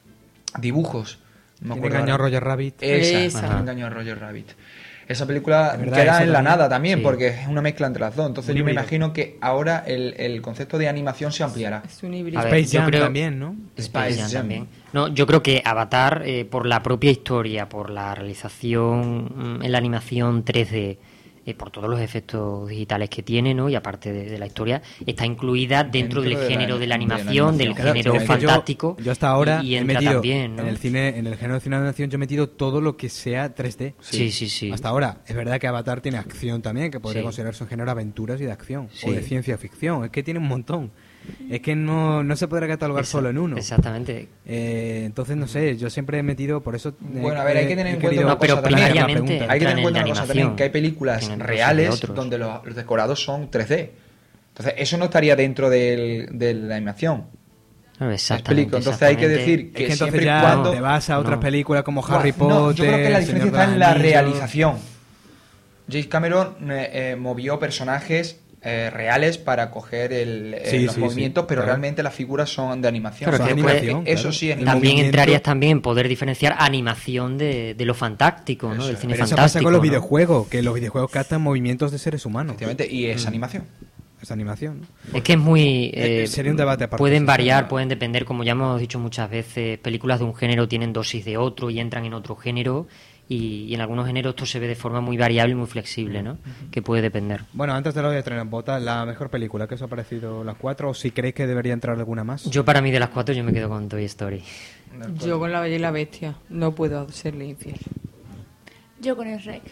dibujos. No me Tiene acuerdo engañado ahora. Roger Rabbit. Esa, Esa. Tiene engañado a Roger Rabbit. Esa película Es verdad, queda esa en la también. nada también, Sí. porque es una mezcla entre las dos. Entonces Un yo me híbrido. imagino que ahora el, el concepto de animación se ampliará. Es un híbrido. A ver, Space yo Jam creo- también, ¿no? Space Space Jam Jam. también. No, yo creo que Avatar, eh, por la propia historia, por la realización mm, en la animación tres D, eh, por todos los efectos digitales que tiene, ¿no? Y aparte de, de la historia, está incluida dentro, Dentro del de la- género de la de la animación, del animación. género Claro, es que yo- fantástico. Yo, hasta ahora y, y he entra metido también, ¿no? en el cine, en el género de cine de animación, yo he metido todo lo que sea tres D. Sí, sí, sí. Hasta ahora, es verdad que Avatar tiene acción también, que podría Sí. considerarse un género de aventuras y de acción, Sí. o de ciencia ficción. Es que tiene un montón. Es que no, no se podrá catalogar Esa- solo en uno. Exactamente. Eh, entonces, no sé, yo siempre he metido, por eso... eh, Bueno, a ver, hay que tener en he cuenta querido una No, pero cosa también. plantear la plenariamente pregunta. Hay que tener en entran cuenta en una cosa animación. también, que hay películas Tienen cosas de reales otros. donde los, los decorados son tres D. Entonces eso no estaría dentro del, de la animación. Claro, ¿Me exactamente, explico? Entonces hay que exactamente. decir Es que, que entonces siempre y ya cuando... te vas a otras No. películas como Buah, Harry no, Potter, yo creo que la Señor diferencia de está los en la Anillos. realización. James Cameron eh, eh, movió personajes eh, reales para coger el, eh, Sí, los sí, movimientos, sí, pero claro. realmente las figuras son de animación. Claro, O sea, que después, animación, eso claro. sí, en el También movimiento- entrarías también en poder diferenciar animación de, de lo fantástico, ¿no? Eso Del es. cine Pero eso fantástico. pasa con los ¿no? videojuegos, que los videojuegos captan movimientos de seres humanos. Efectivamente, y es animación. es animación, ¿no? Es que es muy... Eh, eh, sería un debate aparte. Pueden sí, variar, sí. pueden depender, como ya hemos dicho muchas veces, películas de un género tienen dosis de otro y entran en otro género, y, y en algunos géneros esto se ve de forma muy variable y muy flexible, ¿no? Uh-huh. Que puede depender. Bueno, antes de lo de estrenar, vota la mejor película, ¿qué os ha parecido las cuatro? ¿O si creéis que debería entrar alguna más? Yo, para mí, de las cuatro, yo me quedo con Toy Story. Yo con La Bella y la Bestia, no puedo serle infiel. Yo con el Rec.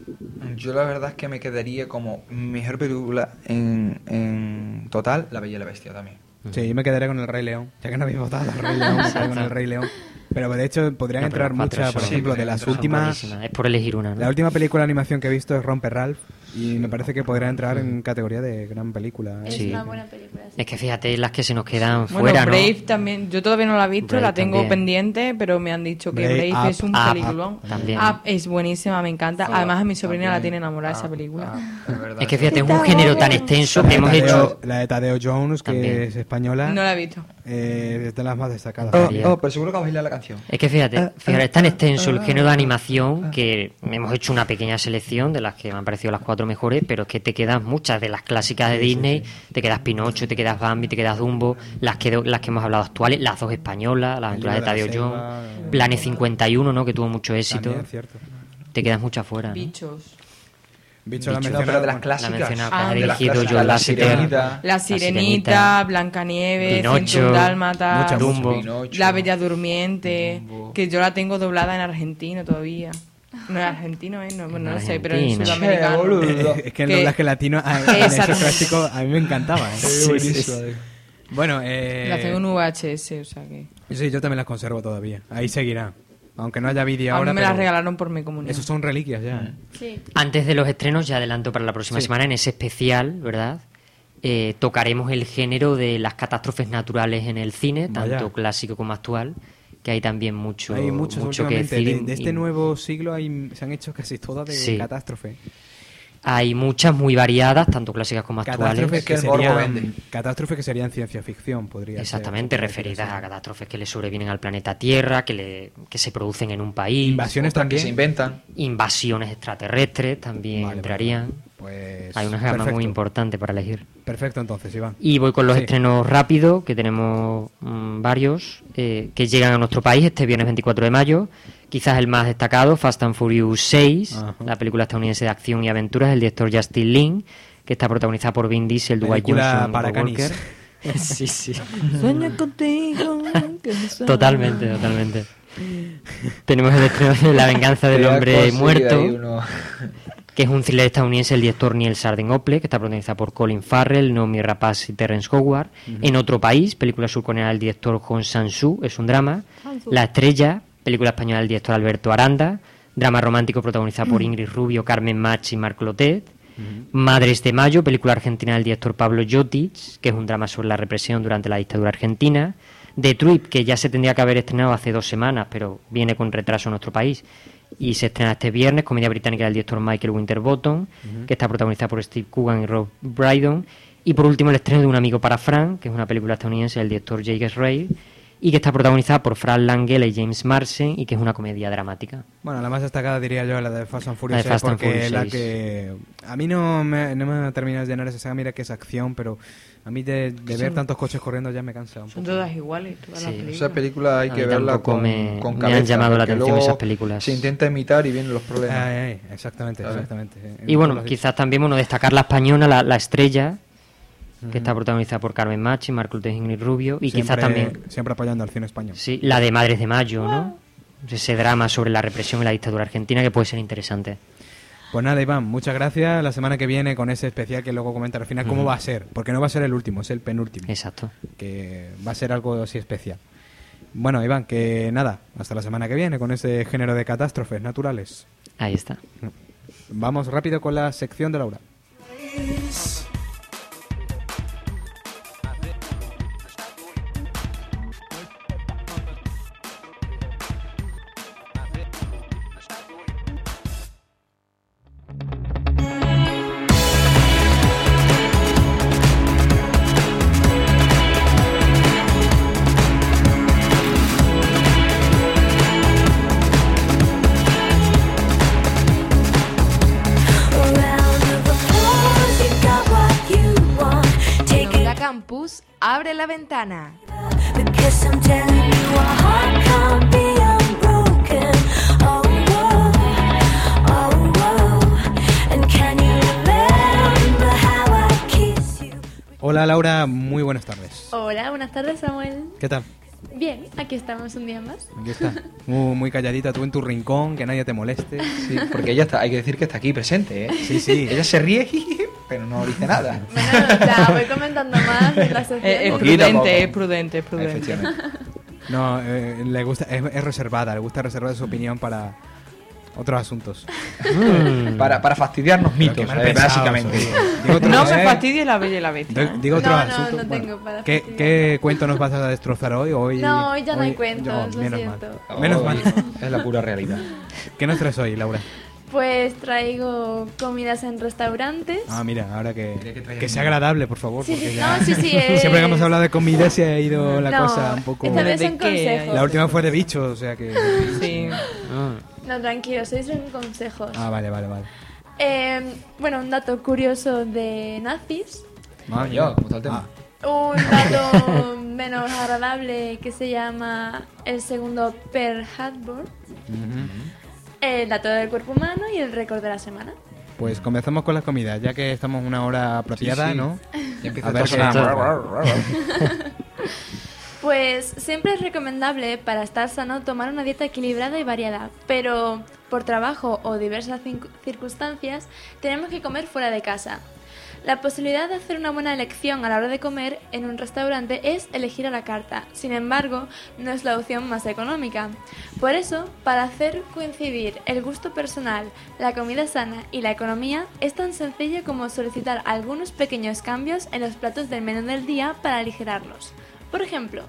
Yo la verdad es que me quedaría como mejor película en, en total, La Bella y la Bestia también. Sí, yo me quedaré con El Rey León, ya que no habéis votado El Rey León, me quedaré con El Rey León. Pero de hecho podrían no, entrar muchas, por sí, ejemplo, de las últimas... Es por elegir una, ¿no? La última película de animación que he visto es Romper Ralph, y me parece que podría entrar en categoría de gran película. Es Sí. una buena película. Sí. Es que fíjate las que se nos quedan Bueno, fuera, ¿no? Brave también, yo todavía no la he visto, Brave la tengo también. pendiente, pero me han dicho que Brave, Brave, Up, es un Up, peliculón. Up, también. Up es buenísima, me encanta. Up, Además a mi sobrina también. la tiene enamorada esa Up, película. Up, es verdad, Es que sí. fíjate, es un género tan extenso que La hemos de Tadeo- hecho... La de Tadeo Jones, que También. es española, No la he visto. eh, es de las más destacadas. Oh, oh, pero seguro que vais a bailar la canción. Es que fíjate, fíjate, es tan extenso el género de animación que hemos hecho una pequeña selección de las que me han parecido las cuatro mejores, pero es que te quedan muchas de las clásicas de Disney, te quedas Pinocho, te quedas Bambi, te quedas Dumbo, las que las que hemos hablado actuales, las dos españolas, las aventuras de Tadeo Jones, Planes cincuenta y uno, ¿no? Que tuvo mucho éxito, También, cierto. te quedas muchas fuera, ¿no? Bichos. Bicho la Bicho. No, menciona- pero de las La clásicas. mencionaba, Ah, ha de las dirigido clásicas, John La Lasseter, Sirenita. La Sirenita, Blancanieves, Pinocho, ciento un Dálmatas, muchas Dumbo. Pinocho. La Bella Durmiente, Dumbo. que yo la tengo doblada en argentino todavía. No es argentino, ¿eh? No, no En lo sé, pero en argentino. sudamericano. Eh, boludo. Eh, es que el Que- doblaje latino ah, en ese Exactamente. clásico a mí me encantaba. ¿eh? Es buenísimo. Bueno, eh, La tengo en V H S, o sea que... sí, yo también las conservo todavía. Ahí seguirá. Aunque no haya vídeo A ahora. mí me las pero regalaron por mi comunión. esos son reliquias ya. ¿eh? Sí. Antes de los estrenos, ya adelanto para la próxima Sí. semana, en ese especial, ¿verdad? Eh, tocaremos el género de las catástrofes naturales en el cine, Vaya. tanto clásico como actual, que hay también mucho, Hay muchos mucho que últimamente. decir. De, de este y nuevo siglo hay, se han hecho casi todas de Sí. catástrofe. Hay muchas muy variadas, tanto clásicas como actuales. Catástrofes que, Es que el morbo serían, vende. catástrofes que serían ciencia ficción, podría Exactamente, ser. referidas a catástrofes que le sobrevienen al planeta Tierra, que, le, que se producen en un país. Invasiones Otras que también. se inventan. Invasiones extraterrestres también Vale, entrarían. Pues Hay una gama perfecto. muy importante para elegir. Perfecto, entonces, Iván. Y voy con los Sí. estrenos rápidos, que tenemos mm, varios, eh, que llegan a nuestro país este viernes veinticuatro de mayo. Quizás el más destacado, Fast and Furious seis, Ajá. la película estadounidense de acción y aventuras del director Justin Lin, que está protagonizada por Vin Diesel, Dwight Película Johnson, para Paul canis. Walker. Sí, sí. Sueño contigo. que me sueño. Totalmente, totalmente. Tenemos el estreno de La venganza del Te voy a hombre conseguir muerto, ahí uno. que es un thriller estadounidense del director Neil Sarden Ople, que está protagonizada por Colin Farrell, Noomi Rapace y Terrence Howard. En otro país, película surcoreana del director Hong Sang-soo, es un drama. La estrella, película española del director Alberto Aranda, drama romántico protagonizado por Ingrid Rubio, Carmen Mach y Marc Clotet. Madres de Mayo, película argentina del director Pablo Jotic, que es un drama sobre la represión durante la dictadura argentina. The Trip, que ya se tendría que haber estrenado hace dos semanas, pero viene con retraso en nuestro país y se estrena este viernes, comedia británica del director Michael Winterbottom, que está protagonizada por Steve Coogan y Rob Brydon. Y por último el estreno de Un amigo para Frank, que es una película estadounidense del director Jake Ray, y que está protagonizada por Frank Langella y James Marsden, y que es una comedia dramática. Bueno, la más destacada diría yo la de Fast and Furious La de seis, Fast and porque Furious la seis. que a mí no me, no me ha terminado de llenar esa saga. Mira que es acción, pero a mí de, de ver tantos coches corriendo ya me cansa un Son poco. todas iguales, todas las Sí. películas. Esa película hay A que mí verla tampoco con, me- con me cabeza. han llamado la porque atención luego esas películas. Se intenta imitar y vienen los problemas. Ay, ay, exactamente, A ver. exactamente. En Y bueno, todos los- quizás también bueno destacar la española, la, la estrella, que está protagonizada por Carmen Machi, Marc Clotet y Ingrid Rubio, y siempre, quizás también siempre apoyando al cine español. sí, la de Madres de Mayo, ¿no? Ese drama sobre la represión y la dictadura argentina que puede ser interesante. Pues nada, Iván, muchas gracias. La semana que viene con ese especial que luego comentar al final cómo va a ser, porque no va a ser el último, es el penúltimo, Exacto. que va a ser algo así especial. Bueno, Iván, que nada, hasta la semana que viene con ese género de catástrofes naturales. Ahí está. Vamos rápido con la sección de Laura. Round of applause, you got bus, abre la ventana. Because I'm telling you a heart can't be unbroken. Oh, whoa, oh, whoa. And can you remember how I kiss you? Hola Laura, muy buenas tardes. Hola, buenas tardes, Samuel. ¿Qué tal? Bien, aquí estamos un día más. Aquí está. Muy, muy calladita, tú en tu rincón, que nadie te moleste. Sí, porque ella está, hay que decir que está aquí presente, ¿eh? Sí, sí. Ella se ríe, pero no dice nada. Bueno, ya voy comentando más en la sección. Eh, es Poquito a poco. prudente, es prudente, es prudente. Efectivamente. No, eh, le gusta, es, es reservada, le gusta reservar su opinión para otros asuntos. Para, para fastidiarnos Pero mitos, qué mal eh, pensado básicamente. soy. Digo otro- No Eh, me fastidie la bella y la bestia. Digo, digo otros No, no, asuntos. no Bueno, tengo para ¿qué, fastidiar. ¿Qué cuento nos vas a destrozar hoy? hoy No, hoy ya no hay cuentos, yo- lo menos siento. mal. Menos mal. Es la pura realidad. ¿Qué nos traes hoy, Laura? Pues traigo comidas en restaurantes. Ah, mira, ahora que, Mira que traes que sea miedo. agradable, por favor. Sí, porque sí, ya- no, sí, sí, es- Siempre que hemos hablado de comida se ha ido la No, cosa un poco... esta vez ¿De son qué? consejos. La última fue de bichos, o sea que... Sí. Ah, No, tranquilo, sois en consejos. Ah, vale, vale, vale. Eh, bueno, un dato curioso de nazis. Ah, Yo, ¿cómo está el tema? Ah, Un dato menos agradable que se llama el segundo Pearl Harbor. ujú. El dato del cuerpo humano y el récord de la semana. Pues comenzamos con las comidas, ya que estamos en una hora apropiada, Sí, sí. ¿no? Ya empieza A ver esto qué a sonar. tal. Pues siempre es recomendable para estar sano tomar una dieta equilibrada y variada, pero por trabajo o diversas cin- circunstancias tenemos que comer fuera de casa. La posibilidad de hacer una buena elección a la hora de comer en un restaurante es elegir a la carta, sin embargo, no es la opción más económica. Por eso, para hacer coincidir el gusto personal, la comida sana y la economía, es tan sencillo como solicitar algunos pequeños cambios en los platos del menú del día para aligerarlos. Por ejemplo,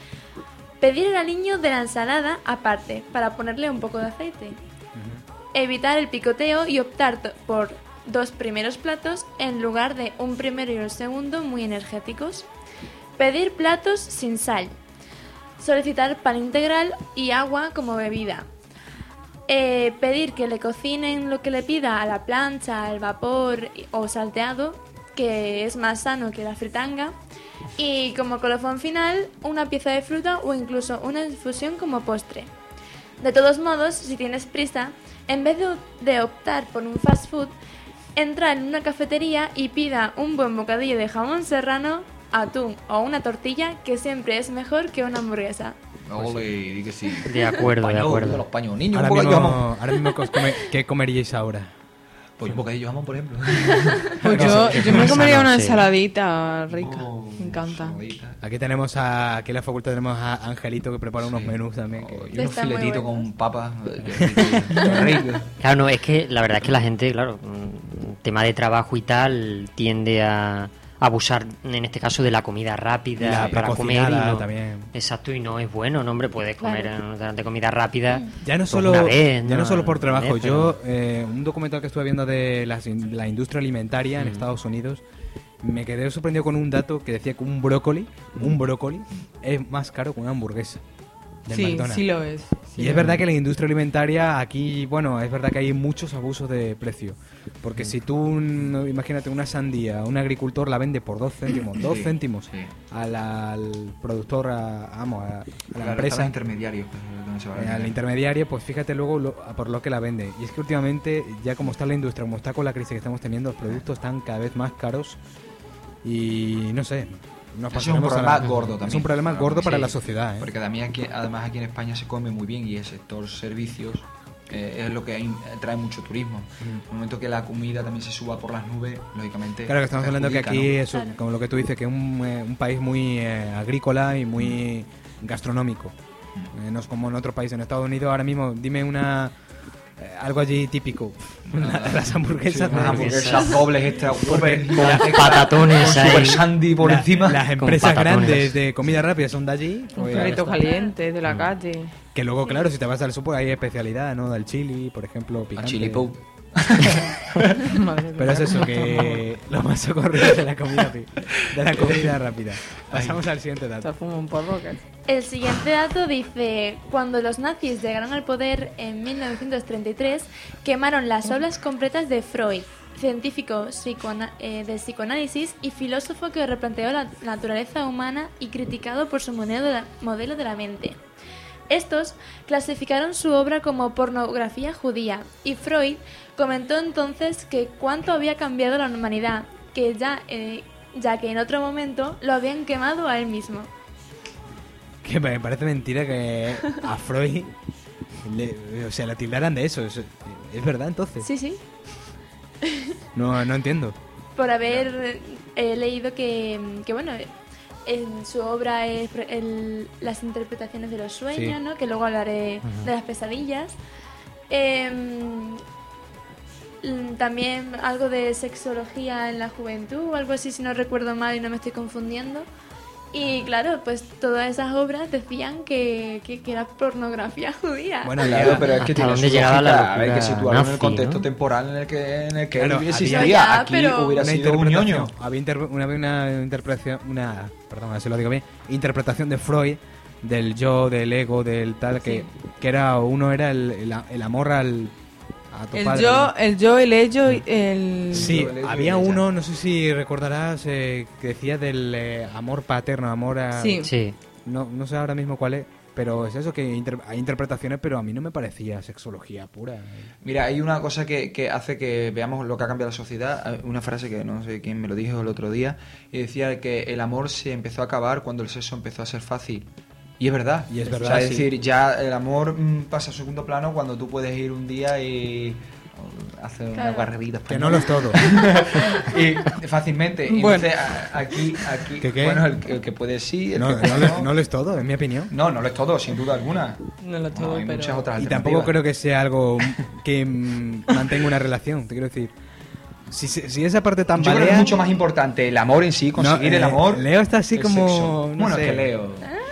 pedir el aliño de la ensalada aparte para ponerle un poco de aceite. Evitar el picoteo y optar to- por dos primeros platos en lugar de un primero y un segundo muy energéticos. Pedir platos sin sal. Solicitar pan integral y agua como bebida. Eh, pedir que le cocinen lo que le pida a la plancha, al vapor o salteado, que es más sano que la fritanga. Y como colofón final, una pieza de fruta o incluso una infusión como postre. De todos modos, si tienes prisa, en vez de, de optar por un fast food, entra en una cafetería y pida un buen bocadillo de jamón serrano, atún o una tortilla, que siempre es mejor que una hamburguesa. Ole, di que sí. de acuerdo, de Paño, acuerdo. Los paños, niños, Ahora un bocadillo de jamón. mismo, ahora mismo ¿qué os come- ¿qué comeríais ahora? Pues un bocadillo de jamón, por ejemplo. Pues No yo, sé, yo me más comería sano, una sí. ensaladita rica. Oh, Me encanta. saladita. Aquí tenemos a, aquí en la facultad tenemos a Angelito que prepara unos Sí. menús también. que- Oh, y unos Están muy filetitos buenos. con papas. eh, que- que- rico. Claro, no, es que la verdad es que la gente, claro, mm, tema de trabajo y tal, tiende a abusar, en este caso, de la comida rápida La para comer. Y precocinada no, también. Exacto, y no es bueno, no, hombre, puedes comer Claro. en un restaurante comida rápida. Ya no pues, solo, una vez, ya no solo por Una trabajo. vez, Yo, pero- eh, un documental que estuve viendo de las in- la industria alimentaria en Mm. Estados Unidos, me quedé sorprendido con un dato que decía que un brócoli, un brócoli, es más caro que una hamburguesa del Sí, McDonald's. sí lo es. Sí Y lo es verdad que la industria alimentaria aquí, bueno, es verdad que hay muchos abusos de precio. Porque si tú, un- imagínate, una sandía, un agricultor la vende por dos céntimos, dos Sí, céntimos sí. al, al productor, a, vamos, a, a la Claro, empresa, están los intermediarios. que es donde se va a eh, vender. al intermediario, pues fíjate luego lo- por lo que la vende. Y es que últimamente, ya como está la industria, como está con la crisis que estamos teniendo, los productos están cada vez más caros y no sé. Nos Eso es un pasaremos a problema la- gordo también. Es un problema Claro, gordo para sí. la sociedad, ¿eh? Porque también aquí, además aquí en España se come muy bien y el sector servicios eh, es lo que in- trae mucho turismo. En el momento que la comida también se suba por las nubes, lógicamente. Claro que estamos hablando que perjudica, aquí ¿no? es, Claro. como lo que tú dices, que es un, eh, un país muy eh, agrícola y muy gastronómico. Eh, no es como en otros países. En Estados Unidos ahora mismo, dime una eh, algo allí típico. La- las hamburguesas. Sí, unas de- hamburguesas dobles extra super, Con patatones con super ahí. sandy por la- encima. Las Con empresas patatones. grandes de comida rápida son de allí. Un pues, perrito caliente de la calle. que luego, claro, si te vas al súper hay especialidad, ¿no? Del chili, por ejemplo, A picante. chili pou. Madre mía. Pero es eso, que lo más socorrido de la comida, pi- de la comida rápida. Pasamos al siguiente dato. Te fuma un porro, ¿qué? El siguiente dato dice, cuando los nazis llegaron al poder en mil novecientos treinta y tres, quemaron las obras completas de Freud, científico psicoana- eh, del psicoanálisis y filósofo que replanteó la naturaleza humana y criticado por su modelo de la, modelo de la mente. Estos clasificaron su obra como pornografía judía y Freud comentó entonces que cuánto había cambiado la humanidad, que ya, eh, ya que en otro momento lo habían quemado a él mismo. Que me parece mentira que a Freud le, o sea, le tildaran de eso. ¿Es, es verdad entonces? Sí, sí. No, no entiendo. Por haber eh, leído que, que, bueno, en su obra es el- las interpretaciones de los sueños, Sí. ¿no? Que luego hablaré Ujú. de las pesadillas. Em, mm, también algo de sexología en la juventud o algo así, si no recuerdo mal y no me estoy confundiendo. Y claro, pues todas esas obras decían que, que, que era pornografía judía. Bueno, Claro, ya- pero es que ¿Hasta tiene dónde su llegaba la lógica. A ver, que locura situarlo en el nazi, contexto ¿no? temporal en el que, en el que Claro, él había- existía. Ya, Aquí pero- hubiera una sido un interpretación, ñoño. había interpre- una, una interpretación, una, perdón, a ver si lo digo bien, interpretación de Freud del yo, del ego, del tal, que, Sí. que era uno era el, el, el amor al a tu El padre. yo, el yo, el ello, y el... Sí, Yo, el ello había y ella. uno, no sé si recordarás, eh, que decía del eh, amor paterno, amor a... Sí. Sí. No, no sé ahora mismo cuál es, pero es eso, que inter- hay interpretaciones, pero a mí no me parecía sexología pura. Mira, hay una cosa que, que hace que veamos lo que ha cambiado la sociedad. Una frase que no sé quién me lo dijo el otro día, y decía que el amor se empezó a acabar cuando el sexo empezó a ser fácil. Y es verdad. Y es O verdad, sea, es sí. decir, ya el amor mm, pasa a segundo plano cuando tú puedes ir un día y oh, hacer una Claro. barrerita Que no lo es todo. y fácilmente. Y Bueno. entonces, a- aquí, aquí ¿Qué qué? bueno, el, que- el que puede sí, el No, que no, puede lo, no. no lo es todo, en mi opinión. No, no lo es todo, sin duda alguna. No lo es todo, No, hay pero- muchas otras Y alternativas. tampoco creo que sea algo que mm, mantenga una relación, te quiero decir. Si, si, si esa parte Yo creo que tambalea... es mucho más importante el amor en sí, conseguir No, el eh, amor. Leo está así el como... sexo. no bueno, sé. es que Leo.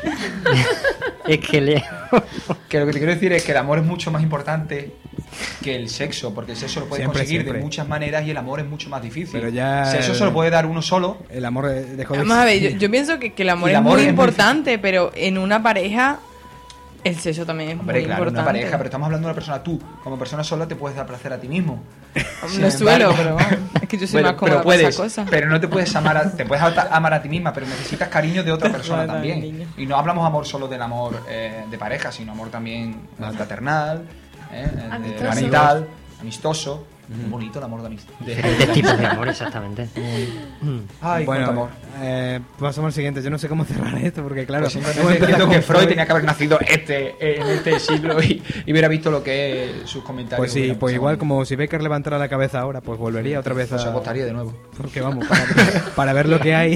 Es que Leo. Que lo que te quiero decir es que el amor es mucho más importante que el sexo, porque el sexo lo puedes Siempre, conseguir siempre. de muchas maneras y el amor es mucho más difícil. Pero ya- El sexo se lo puede dar uno solo. El amor eh, dejó de Vamos a ver, yo, existir. yo pienso que, que el amor Y el es amor muy es muy importante, pero en una pareja el sexo también es Hombre, muy claro, importante. una pareja, pero estamos hablando de una persona. Tú, como persona sola, te puedes dar placer a ti mismo. Sin No suelo, embargo- pero vamos, es que yo soy Pero- más cómoda pero con puedes, esa cosa. pero no te puedes amar a, te puedes a- amar a ti misma, pero necesitas cariño de otra persona Claro, también. niño. Y no hablamos amor solo del amor eh, de pareja, sino amor también eh, fraternal, eh, de Amistoso. hermanidad, amistoso. Muy bonito el amor de amistad. Diferentes tipos de amor, exactamente. Ay, Bueno, cuánto amor. eh, pasamos al siguiente. Yo no sé cómo cerrar esto, porque claro... Pues simplemente hemos empezado diciendo que con Freud tenía que haber nacido este, en este siglo y, y hubiera visto lo que es sus comentarios. Pues sí, hubiera pues pensado igual en- como si Becker levantara la cabeza ahora, pues volvería otra vez a... Pues se acostaría de nuevo. Porque vamos, para, para ver lo que hay...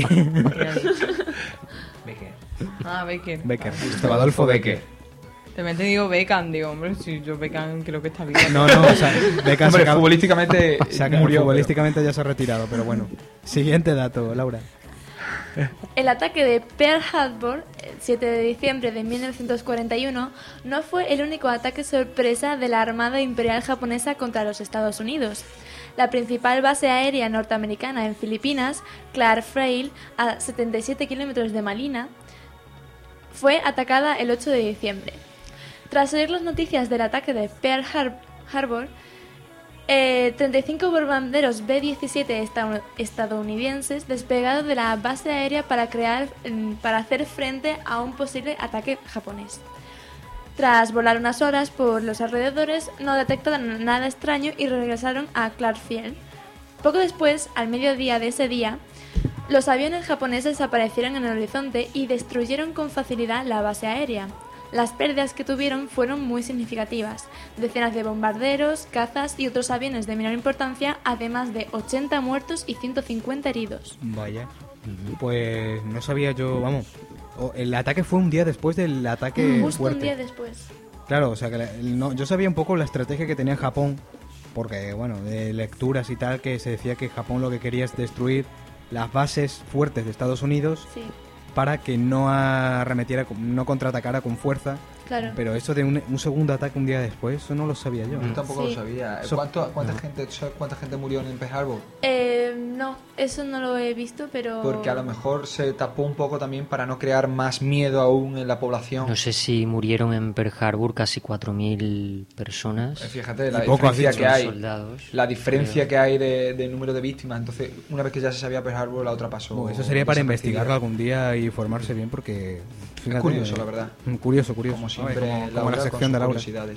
Ah, Becker. Becker, Gustavo Adolfo Becker. También te digo Beckham, digo, hombre, si yo Beckham creo que está vivo. No, no, o sea, Becker se Hombre, acaba- futbolísticamente se acaba- murió. futbolísticamente ya se ha retirado, pero bueno. Siguiente dato, Laura. El ataque de Pearl Harbor, el siete de diciembre de mil novecientos cuarenta y uno, no fue el único ataque sorpresa de la Armada Imperial Japonesa contra los Estados Unidos. La principal base aérea norteamericana en Filipinas, Clark Freil, a setenta y siete kilómetros de Manila, fue atacada el ocho de diciembre. Tras oír las noticias del ataque de Pearl Har- Harbor, eh, treinta y cinco bombarderos B diecisiete esta- estadounidenses despegados de la base aérea para, crear, mm, para hacer frente a un posible ataque japonés. Tras volar unas horas por los alrededores, no detectaron nada extraño y regresaron a Clarkfield. Poco después, al mediodía de ese día, los aviones japoneses aparecieron en el horizonte y destruyeron con facilidad la base aérea. Las pérdidas que tuvieron fueron muy significativas: decenas de bombarderos, cazas y otros aviones de menor importancia, además de ochenta muertos y ciento cincuenta heridos. Vaya. Pues no sabía yo, vamos. o- El ataque fue un día después del ataque Justo fuerte. un día después. Claro, o sea que la- el- no, yo sabía un poco la estrategia que tenía Japón, porque bueno, de lecturas y tal, que se decía que Japón lo que quería es destruir las bases fuertes de Estados Unidos Sí. para que no arremetiera, con- no contraatacara con fuerza Claro. Pero eso de un, un segundo ataque un día después, eso no lo sabía yo. Yo tampoco Sí. lo sabía. Eso- ¿Cuánto, cuánta, no. gente, ¿sabes cuánta gente murió en Pearl Harbor? Eh, no, eso no lo he visto, pero... Porque a lo mejor se tapó un poco también para no crear más miedo aún en la población. No sé si murieron en Pearl Harbor casi cuatro mil personas. Eh, Fíjate la Y poco diferencia has que dicho, hay. soldados, La diferencia creo. que hay de, de número de víctimas. Entonces, una vez que ya se sabía Pearl Harbor, la otra pasó. Bueno, eso sería para desapercibida. investigarlo algún día y formarse bien porque... fíjate, curioso, eh, la verdad. mm, Curioso, curioso. Como A ver, siempre, como, como Laura, la con sección sus de Laura. curiosidades.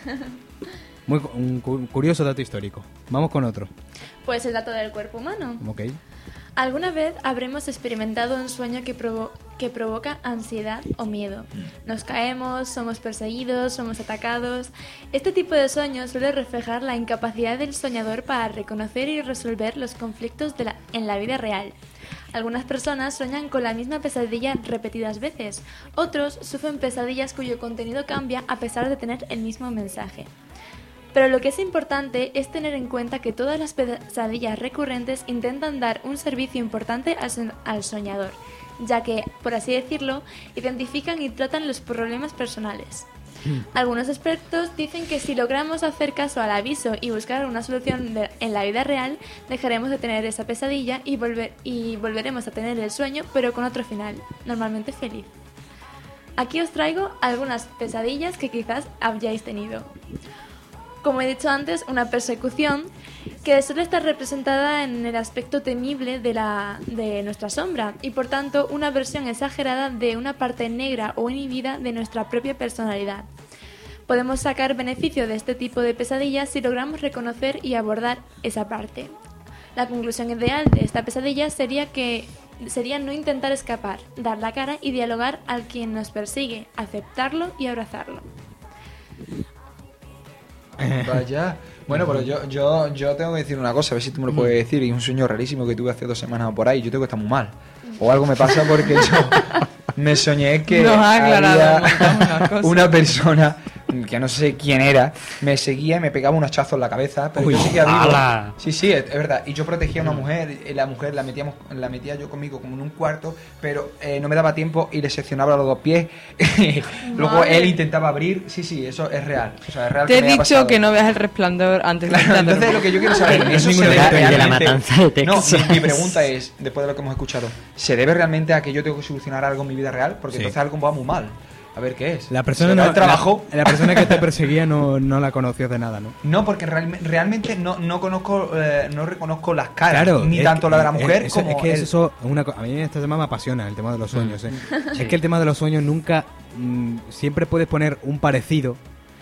Muy, cu- un cu- curioso dato histórico. Vamos con otro. Pues el dato del cuerpo humano. Ok. ¿Alguna vez habremos experimentado un sueño que, provo- que provoca ansiedad o miedo? Nos caemos, somos perseguidos, somos atacados. Este tipo de sueños suele reflejar la incapacidad del soñador para reconocer y resolver los conflictos de la- en la vida real. Algunas personas sueñan con la misma pesadilla repetidas veces, otros sufren pesadillas cuyo contenido cambia a pesar de tener el mismo mensaje. Pero lo que es importante es tener en cuenta que todas las pesadillas recurrentes intentan dar un servicio importante al, so- al soñador, ya que, por así decirlo, identifican y tratan los problemas personales. Algunos expertos dicen que si logramos hacer caso al aviso y buscar una solución de- en la vida real, dejaremos de tener esa pesadilla y, volver, y volveremos a tener el sueño, pero con otro final, normalmente feliz. Aquí os traigo algunas pesadillas que quizás hayáis tenido. Como he dicho antes, una persecución que suele estar representada en el aspecto temible de, la, de nuestra sombra y por tanto una versión exagerada de una parte negra o inhibida de nuestra propia personalidad. Podemos sacar beneficio de este tipo de pesadillas si logramos reconocer y abordar esa parte. La conclusión ideal de esta pesadilla sería que sería no intentar escapar, dar la cara y dialogar al quien nos persigue, aceptarlo y abrazarlo. Vaya. Bueno, pero yo, yo, yo tengo que decir una cosa, a ver si tú me lo puedes decir. Y un sueño rarísimo que tuve hace dos semanas o por ahí. Yo tengo que estar muy mal. O algo me pasa porque yo me soñé que Nos ha aclarado había un montón una cosa. una persona que no sé quién era, me seguía y me pegaba un hachazo en la cabeza, pero Uy, yo seguía vivo. ¡hala! Sí, sí, es, es verdad. Y yo protegía a una mujer, y la mujer la metíamos, la metía yo conmigo como en un cuarto, pero eh, no me daba tiempo y le seccionaba los dos pies. Luego Madre. él intentaba abrir. Sí, sí, eso es real. O sea, es real Te que he me ha dicho pasado. que no veas El Resplandor antes de Claro, irte a entonces dormir. lo que yo quiero saber, No es ¿eso se ningún debe detalle de la realmente? matanza de No, Texas. mi, mi pregunta es, después de lo que hemos escuchado, ¿se debe realmente a que yo tengo que solucionar algo en mi vida real? Porque Sí. entonces algo va muy mal. A ver qué es. La persona ¿Será no, el trabajo? La, la persona que te perseguía no, no la conocías de nada, ¿no? No, porque real- realmente no, no conozco, eh, no reconozco las caras, Claro, ni es tanto que- la de la es- mujer eso- como es que el- eso una co- a mí este tema me apasiona, el tema de los sueños, ¿eh? Es que el tema de los sueños nunca mm, siempre puedes poner un parecido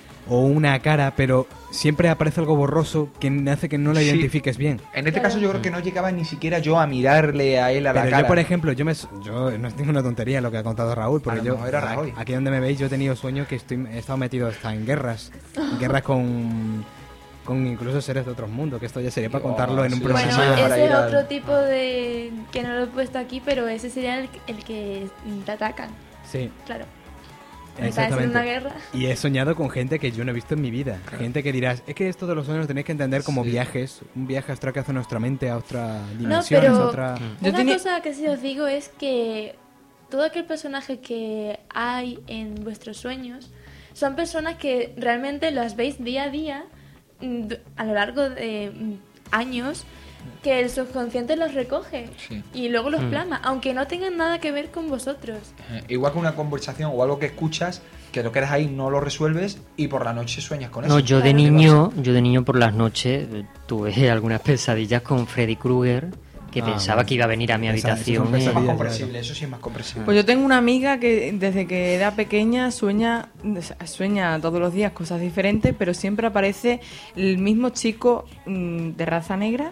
o una cara, pero siempre aparece algo borroso que hace que no la Sí. identifiques bien. En este Claro. caso yo creo que no llegaba ni siquiera yo a mirarle a él a la Pero cara. yo, por ejemplo, yo me yo no es ninguna tontería lo que ha contado Raúl, porque A lo yo mejor era Rajoy. aquí donde me veis yo he tenido sueños que estoy he estado metido hasta en guerras, en guerras con con incluso seres de otros mundos, que esto ya sería para Oh, contarlo en un sí, programa. Bueno, sí, para ese ir es al- otro tipo de... que no lo he puesto aquí, pero ese sería el, el que te atacan, Sí, claro. Estás en una guerra. Y he soñado con gente que yo no he visto en mi vida. Gente que dirás, es que esto de los sueños lo tenéis que entender como Sí. viajes, un viaje astral que hace nuestra mente a otra dimensión, pero- a otra... Yo Una tenía- cosa que sí os digo es que todo aquel personaje que hay en vuestros sueños son personas que realmente las veis día a día mm, d- a lo largo de mm, años que el subconsciente los recoge Sí. y luego los Mm. plasma, aunque no tengan nada que ver con vosotros. Eh, igual que una conversación o algo que escuchas, que lo quedas ahí, no lo resuelves y por la noche sueñas con eso. No, yo de Claro. niño, yo de niño por las noches eh, tuve algunas pesadillas con Freddy Krueger, que Ah, pensaba bueno. que iba a venir a mi Esa- esas son habitación. Eso es más pesadillas, comprensible, eso sí es más comprensible. Pues yo tengo una amiga que desde que era pequeña sueña sueña todos los días cosas diferentes, pero siempre aparece el mismo chico mm, de raza negra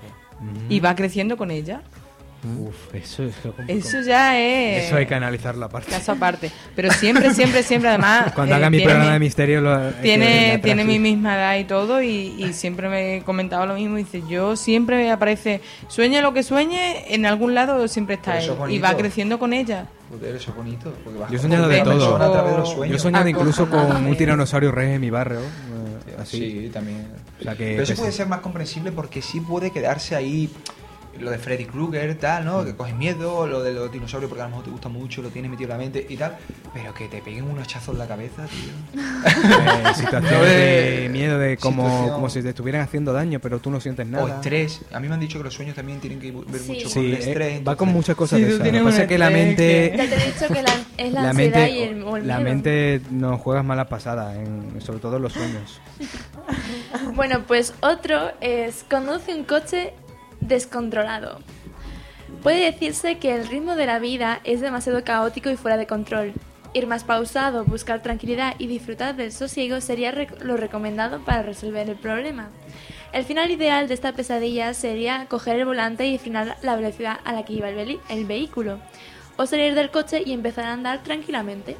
y va creciendo con ella. Uf, eso es... Eso ya es Eso hay que analizarlo aparte. caso aparte. Pero siempre, siempre, siempre, además... Cuando eh, haga mi tiene programa mi- de misterio lo hay que venir Tiene, atrás, tiene sí. mi misma edad y todo y, y siempre me comentaba lo mismo. Dice, yo siempre me aparece, sueñe lo que sueñe, en algún lado siempre está Pero eso él. es Y va bonito. creciendo con ella. Joder, eso es bonito. Porque vas Yo he soñado de con una todo. persona a través de los Yo Yo he sueños. soñado incluso Acojonante. con un tiranosaurio rey en mi barrio. eh, así. Sí, también. O sea que- Pero eso que puede sí. ser más comprensible porque sí puede quedarse ahí lo de Freddy Krueger, tal, ¿no? Que coges miedo, lo de los dinosaurios porque a lo mejor te gusta mucho, lo tienes metido en la mente y tal, pero que te peguen un hachazo en la cabeza, tío. Eh, situaciones No de de- miedo, de como, situación- como si te estuvieran haciendo daño, pero tú no sientes nada. O estrés. A mí me han dicho que los sueños también tienen que ver Sí. mucho Sí, con el eh, estrés. va entonces- con muchas cosas Sí, de tú esas. Lo que tienes pasa un es que la estrés mente... Ya te he dicho que la, es la, La ansiedad mente, y el, o el la miedo. mente nos juega mala pasada, en- sobre todo en los sueños. Bueno, pues otro es conduce un coche descontrolado. Puede decirse que el ritmo de la vida es demasiado caótico y fuera de control. Ir más pausado, buscar tranquilidad y disfrutar del sosiego sería rec- lo recomendado para resolver el problema. El final ideal de esta pesadilla sería coger el volante y frenar la velocidad a la que iba el, veli- el vehículo, o salir del coche y empezar a andar tranquilamente.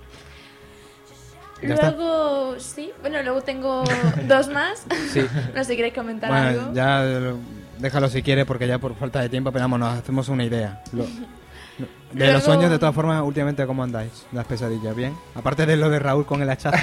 ¿Ya está? Luego, sí, bueno, luego tengo dos más. Sí. No sé si queréis comentar Bueno, algo. ya eh, déjalo si quieres, porque ya por falta de tiempo, pero vamos, nos hacemos una idea. Lo- lo- de Luego- los sueños, de todas formas, últimamente, ¿cómo andáis? Las pesadillas, ¿bien? Aparte de lo de Raúl con el hachazo.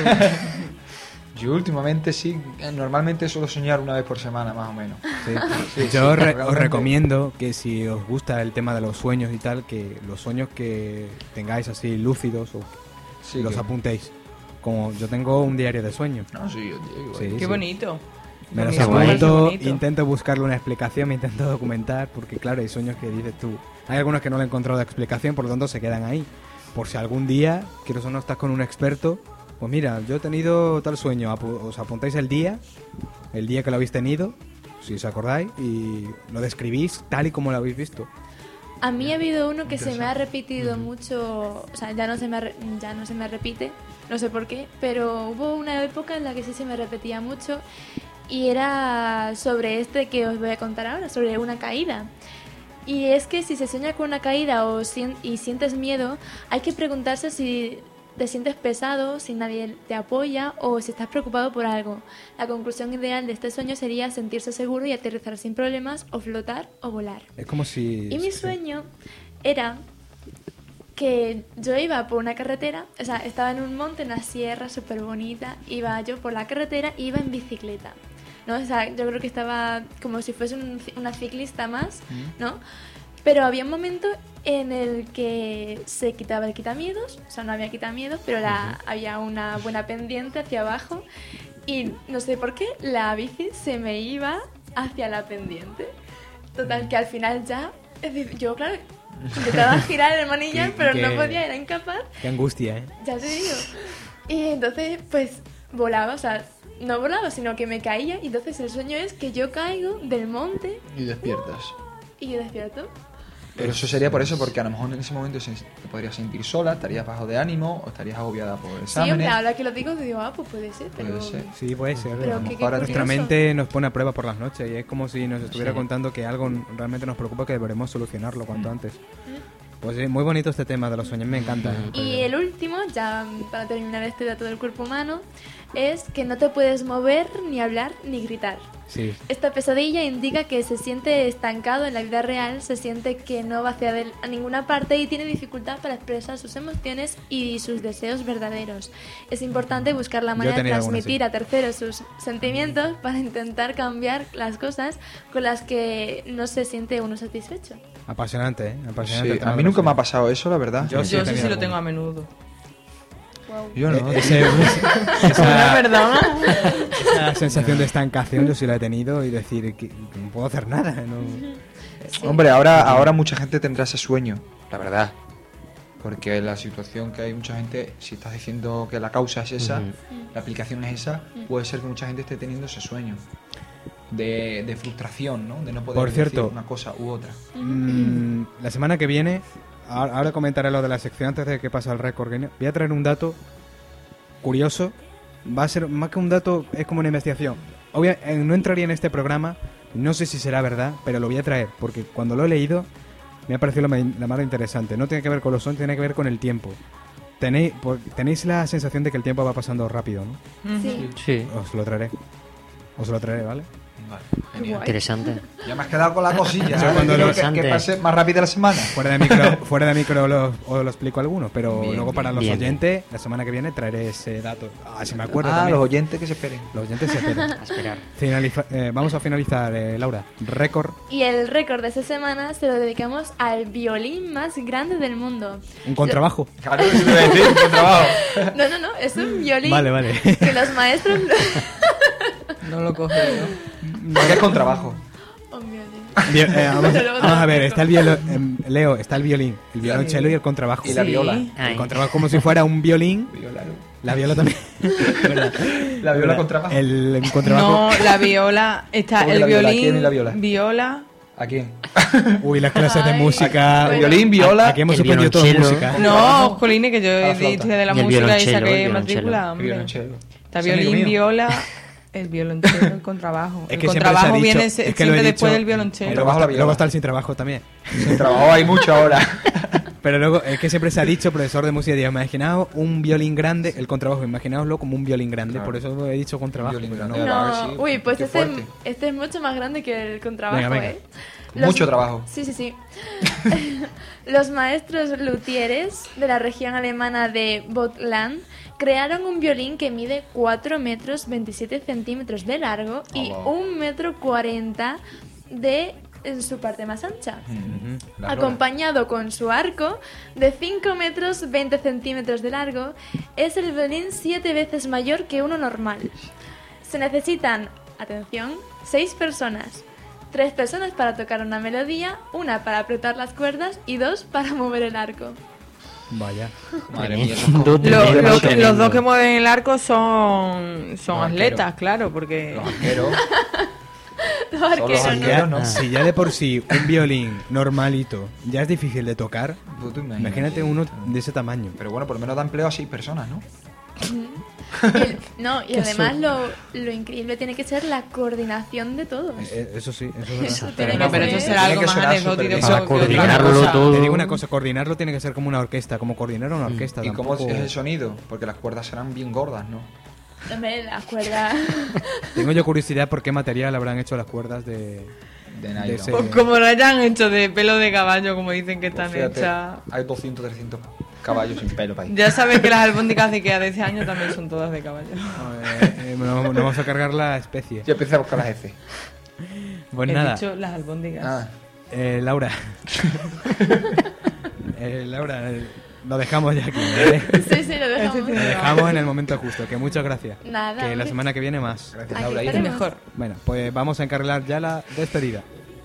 Yo últimamente sí, eh, normalmente suelo soñar una vez por semana, más o menos. Sí. Sí, Yo sí, re- os realmente. recomiendo que si os gusta el tema de los sueños y tal, que los sueños que tengáis así lúcidos o Sí, los que- apuntéis. Como yo tengo un diario de sueños. No, sí, yo digo, Sí, Qué sí. bonito. Me los Qué guay, qué apunto, bonito. intento buscarle una explicación, me intento documentar, porque claro, hay sueños que dices tú. Hay algunos que no le he encontrado explicación, por lo tanto se quedan ahí. Por si algún día, quiero o no estás con un experto, pues mira, yo he tenido tal sueño, apu- os apuntáis el día, el día que lo habéis tenido, si os acordáis, y lo describís tal y como lo habéis visto. A mí ha habido uno que se me ha repetido mucho, o sea, ya no se me re- ya no se me repite, no sé por qué, pero hubo una época en la que sí se me repetía mucho y era sobre este que os voy a contar ahora, sobre una caída. Y es que si se sueña con una caída o sien- y sientes miedo, hay que preguntarse si te sientes pesado, si nadie te apoya o si estás preocupado por algo. La conclusión ideal de este sueño sería sentirse seguro y aterrizar sin problemas o flotar o volar. Es como si... Y mi sí. sueño era que yo iba por una carretera, o sea, estaba en un monte, en una sierra súper bonita, iba yo por la carretera y iba en bicicleta, ¿no? O sea, yo creo que estaba como si fuese un- una ciclista más, ¿no? Pero había un momento en el que se quitaba el quitamiedos, o sea, no había quitamiedos, pero la, había una buena pendiente hacia abajo y no sé por qué la bici se me iba hacia la pendiente. Total, que al final ya, es decir, yo claro, intentaba girar el manillar, Qué- pero qué- no podía, era incapaz, Qué angustia, ¿eh? ya te digo. Y entonces, pues, volaba, o sea, no volaba, sino que me caía, y entonces el sueño es que yo caigo del monte Y despiertas. y yo despierto. Pero eso sería por eso, porque a lo mejor en ese momento se- te podrías sentir sola, estarías bajo de ánimo o estarías agobiada por Sí, hombre, exámenes. ahora que lo digo, digo, ah, pues puede ser, pero... Puede ser. Sí, puede ser. Pero a lo qué- mejor qué nuestra curioso. mente nos pone a prueba por las noches y es como si nos estuviera Sí. contando que algo realmente nos preocupa que deberemos solucionarlo cuanto antes. Pues sí, muy bonito este tema de los sueños, me encanta. Y el último, ya para terminar este dato del cuerpo humano, es que no te puedes mover, ni hablar, ni gritar. Sí. Esta pesadilla indica que se siente estancado en la vida real, se siente que no va hacia del- a ninguna parte y tiene dificultad para expresar sus emociones y sus deseos verdaderos. Es importante buscar la Yo he manera de tenido alguna, transmitir sí. a terceros sus sentimientos para intentar cambiar las cosas con las que no se siente uno satisfecho. Apasionante, ¿eh? Apasionante. Sí, el tema a de mí los nunca me ha sueños. pasado eso, la verdad. Yo sí he Yo sí, tenido sí lo alguno. tengo a menudo. Yo no. Eh, ese- ¿Una esa, perdona? esa sensación de estancación yo sí la he tenido y decir que, que no puedo hacer nada. No. Hombre, ahora, ahora mucha gente tendrá ese sueño, la verdad. Porque la situación que hay mucha gente, si estás diciendo que la causa es esa, Ujú. la aplicación es esa, puede ser que mucha gente esté teniendo ese sueño. De, de frustración, ¿no? De no poder Por decir cierto, una cosa u otra. Mm, la semana que viene, ahora, ahora comentaré lo de la sección antes de que pase al récord. Guinness. Voy a traer un dato curioso. Va a ser más que un dato, es como una investigación. Obvia- eh, no entraría en este programa, no sé si será verdad, pero lo voy a traer porque cuando lo he leído me ha parecido la, ma- la más interesante. No tiene que ver con los sueños, tiene que ver con el tiempo. Tenéis, por- tenéis la sensación de que el tiempo va pasando rápido, ¿no? Sí. Sí. Os lo traeré. Os lo traeré, ¿vale? Vale. Guay. Interesante. Ya me has quedado con la cosilla. Eso ¿eh? cuando Quiero lo- que, que pase más rápida la semana. Fuera de micro, fuera de micro lo, os lo explico algunos, pero Bien, luego para bien. los Bien, oyentes, la semana que viene traeré ese dato. Ah, si me acuerdo Ah, también. los oyentes que se esperen. Los oyentes se esperan. A esperar. Finaliza- eh, vamos a finalizar, eh, Laura. Récord, Y el récord de esta semana se lo dedicamos al violín más grande del mundo. un contrabajo. Claro, eso te iba a decir, buen trabajo. No, no, no, es un violín Vale, vale. que los maestros... No lo coge, ¿no? Porque es con trabajo. Un violín. Bien, eh, vamos, Pero vamos a ver, está el violín, Leo, está el violín, el violonchelo y el contrabajo. Y la Sí. viola. El Ay. contrabajo como si fuera un violín, Viola, ¿no? la viola también. ¿Verdad? La viola ¿Verdad? con trabajo. El, el contrabajo. No, la viola. Está ¿Cómo que el la viola? violín. ¿Quién es la viola? Viola. ¿A quién? Uy, las clases de Ay, música. bueno. Violín, viola. Aquí hemos El suspendido todo violonchelo. música. No, Jolines, que yo A la he flauta. historia de la Y el música y violonchelo, saqué el matrícula, hombre. Violonchelo. Está Ese amigo violín, mío. viola, el violonchelo, el contrabajo. Es El que siempre se ha contrabajo dicho- viene es se- que lo he siempre dicho, después del el violonchelo. trabajo, la viola. Luego está el sin trabajo también. Sin trabajo hay mucho ahora. Pero luego, es que siempre se ha dicho, profesor de música, digo, imaginaos un violín grande, el contrabajo, imaginaoslo como un violín grande, Claro. por eso he dicho contrabajo. Violín pero grande. no. A ver No, si- uy, pues qué este, fuerte. este es mucho más grande que el contrabajo, Venga, venga. ¿eh? Mucho trabajo. Sí, sí, sí. Los maestros luthieres de la región alemana de Vogtland crearon un violín que mide cuatro metros veintisiete centímetros de largo y Oh, wow. un metro cuarenta de en su parte más ancha. Mm, la Acompañado con su arco de cinco metros veinte centímetros de largo, es el violín siete veces mayor que uno normal. Se necesitan, atención, seis personas. Tres personas para tocar una melodía, una para apretar las cuerdas y dos para mover el arco. Vaya. rola. Madre mía, eso es Dos como- de Lo- medio lo- tremendo. los dos que mueven el arco son, son Los atletas, arqueros. claro, porque... Los arqueros. Los Son los arqueros, ¿no? arqueros, ¿no? Si ya de por sí un violín normalito ya es difícil de tocar, Tú te imaginas. imagínate uno de ese tamaño. Pero bueno, por lo menos da empleo a seis personas, ¿no? Y el- no, y además lo, lo increíble tiene que ser la coordinación de todos. Eh, Eso sí, eso es verdad. Eso tiene No, que pero ser- eso será Tiene algo que más sonar anecdótico súper bien. que Para otra coordinarlo cosa. todo. Te digo una cosa, coordinarlo tiene que ser como una orquesta, como coordinar una orquesta. ¿Y cómo tampoco- es el sonido? Porque las cuerdas serán bien gordas, ¿no? Hombre, las cuerdas. Tengo yo curiosidad por qué material habrán hecho las cuerdas de... De de nylon. ese- Pues como lo hayan hecho de pelo de caballo, como dicen que Pues están fíjate, hechas... hay doscientos, trescientos caballos sin pelo para ahí. Ya sabes que las albóndigas de Ikea de este año también son todas de caballo. Eh, eh, no, no vamos a cargar la especie. Yo empecé a buscar las F. Pues He nada, dicho las albóndigas. Ah, eh, Laura. Eh, Laura, eh, lo dejamos ya aquí. ¿vale? Sí, sí, lo dejamos. Lo dejamos en el momento justo, que muchas gracias. Nada, Que la hombre. semana que viene más. gracias, Aquí Laura. Es estaremos. mejor. Bueno, pues vamos a encargar ya la despedida.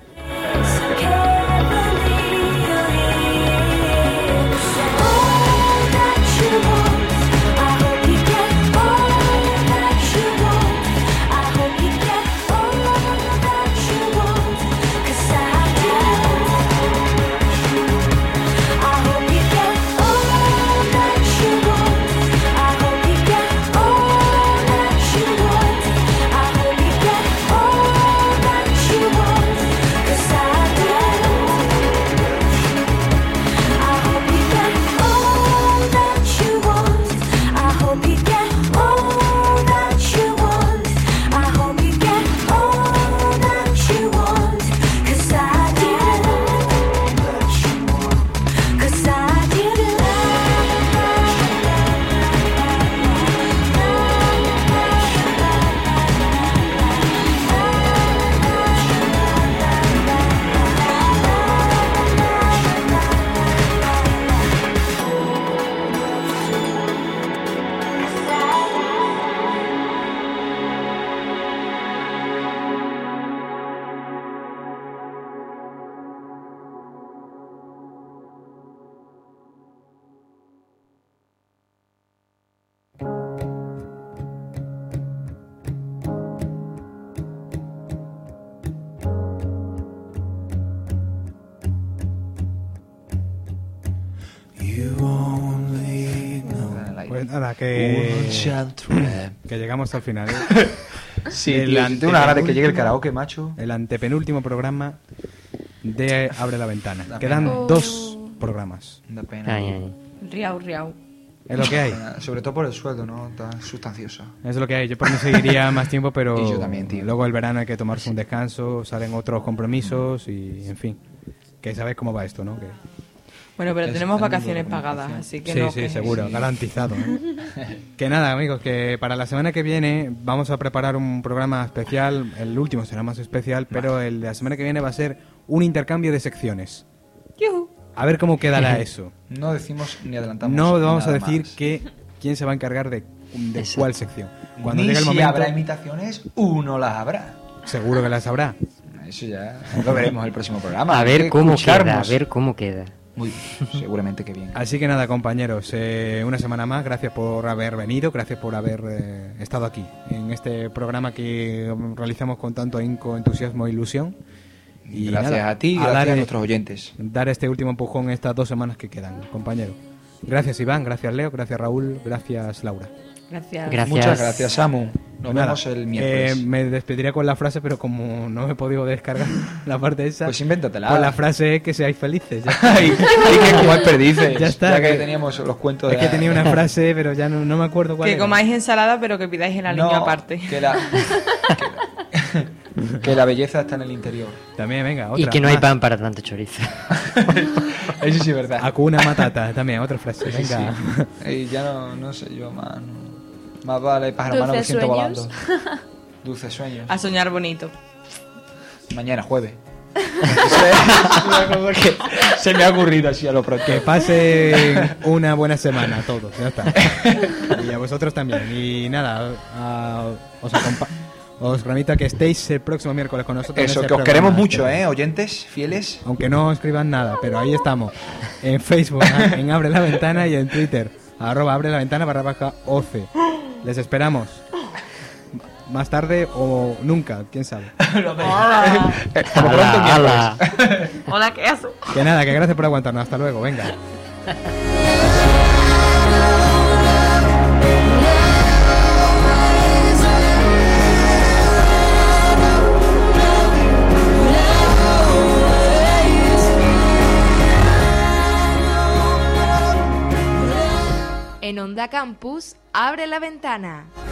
Pues nada, que, que llegamos al final. ¿eh? Sí, El tío, tengo una ganas de que llegue el antepenúltimo- karaoke, macho. El antepenúltimo programa de Abre la Ventana. Da Quedan pena. dos programas. Da pena. Ay, ay. Riau, riau. Es lo que hay. Sobre todo por el sueldo, ¿no? Tan sustancioso. Es lo que hay. Yo por mí seguiría más tiempo, pero Y yo también, tío. luego el verano hay que tomarse un descanso, salen otros compromisos y, en fin, que sabéis cómo va esto, ¿no? Que... Bueno, pero Es tenemos tan vacaciones duro como pagadas, vacaciones. así que Sí, no sí, quejes. seguro, garantizado. ¿eh? Que nada, amigos, que para la semana que viene vamos a preparar un programa especial. El último será más especial, pero el de la semana que viene va a ser un intercambio de secciones. Yujú. A ver cómo quedará eso. No decimos ni adelantamos. No vamos a nada decir más. que quién se va a encargar de, de Exacto. cuál sección. Cuando Ni llegue el si momento, habrá imitaciones, uno las habrá. seguro que las habrá. Eso ya lo veremos el próximo programa. A Hay ver que cómo queda, a escucharnos. ver cómo queda. Muy bien, seguramente que bien. Así que nada, compañeros, eh, una semana más. Gracias por haber venido, gracias por haber eh, estado aquí en este programa que realizamos con tanto ahínco, entusiasmo e ilusión. Y Gracias nada, a ti y a gracias dar, a eh, nuestros oyentes. dar este último empujón estas dos semanas que quedan, compañero. Gracias, Iván, gracias, Leo, gracias, Raúl, gracias, Laura. Gracias. Gracias. Muchas gracias, Samu. Nos Nada, vemos el miércoles. eh, me despediría con la frase, pero como no he podido descargar la parte esa, Pues invéntatela. pues la frase es que seáis felices. Ya está. Ay, ay, qué guay perdices. Ya está, Ya que que- teníamos los cuentos Es de que tenía una frase, pero ya no, no me acuerdo cuál Que era. comáis ensalada, pero que pidáis el aliño No, aparte. Que la, que, la, que la belleza está en el interior. También, venga, otra. Y que no hay más. pan para tanto chorizo. Eso sí es verdad. Hakuna Matata, también, otra frase. Sí, Venga. sí. Y ya no, no sé yo, más, no. Más vale pájaro malo que Dulces siento sueños. volando. Dulces sueños. A soñar bonito. Mañana jueves. Es una cosa que se me ha ocurrido así a lo pronto. Que pasen una buena semana a todos, ya está. Y a vosotros también. Y nada, a- os, acompa- os remito a que estéis el próximo miércoles con nosotros. en Eso, ese que os programa queremos mucho, especial. ¿eh? Oyentes, fieles. Aunque no escriban nada, pero ahí estamos. En Facebook, en Abre la Ventana y en Twitter, arroba Abre la Ventana barra baja O C. Les esperamos. Más tarde o nunca, quién sabe. Hola. Por lo pronto, Ala, miércoles. ala. Hola, ¿qué haces? Que nada, que gracias por aguantarnos. Hasta luego, venga. En Onda Campus, Abre la Ventana.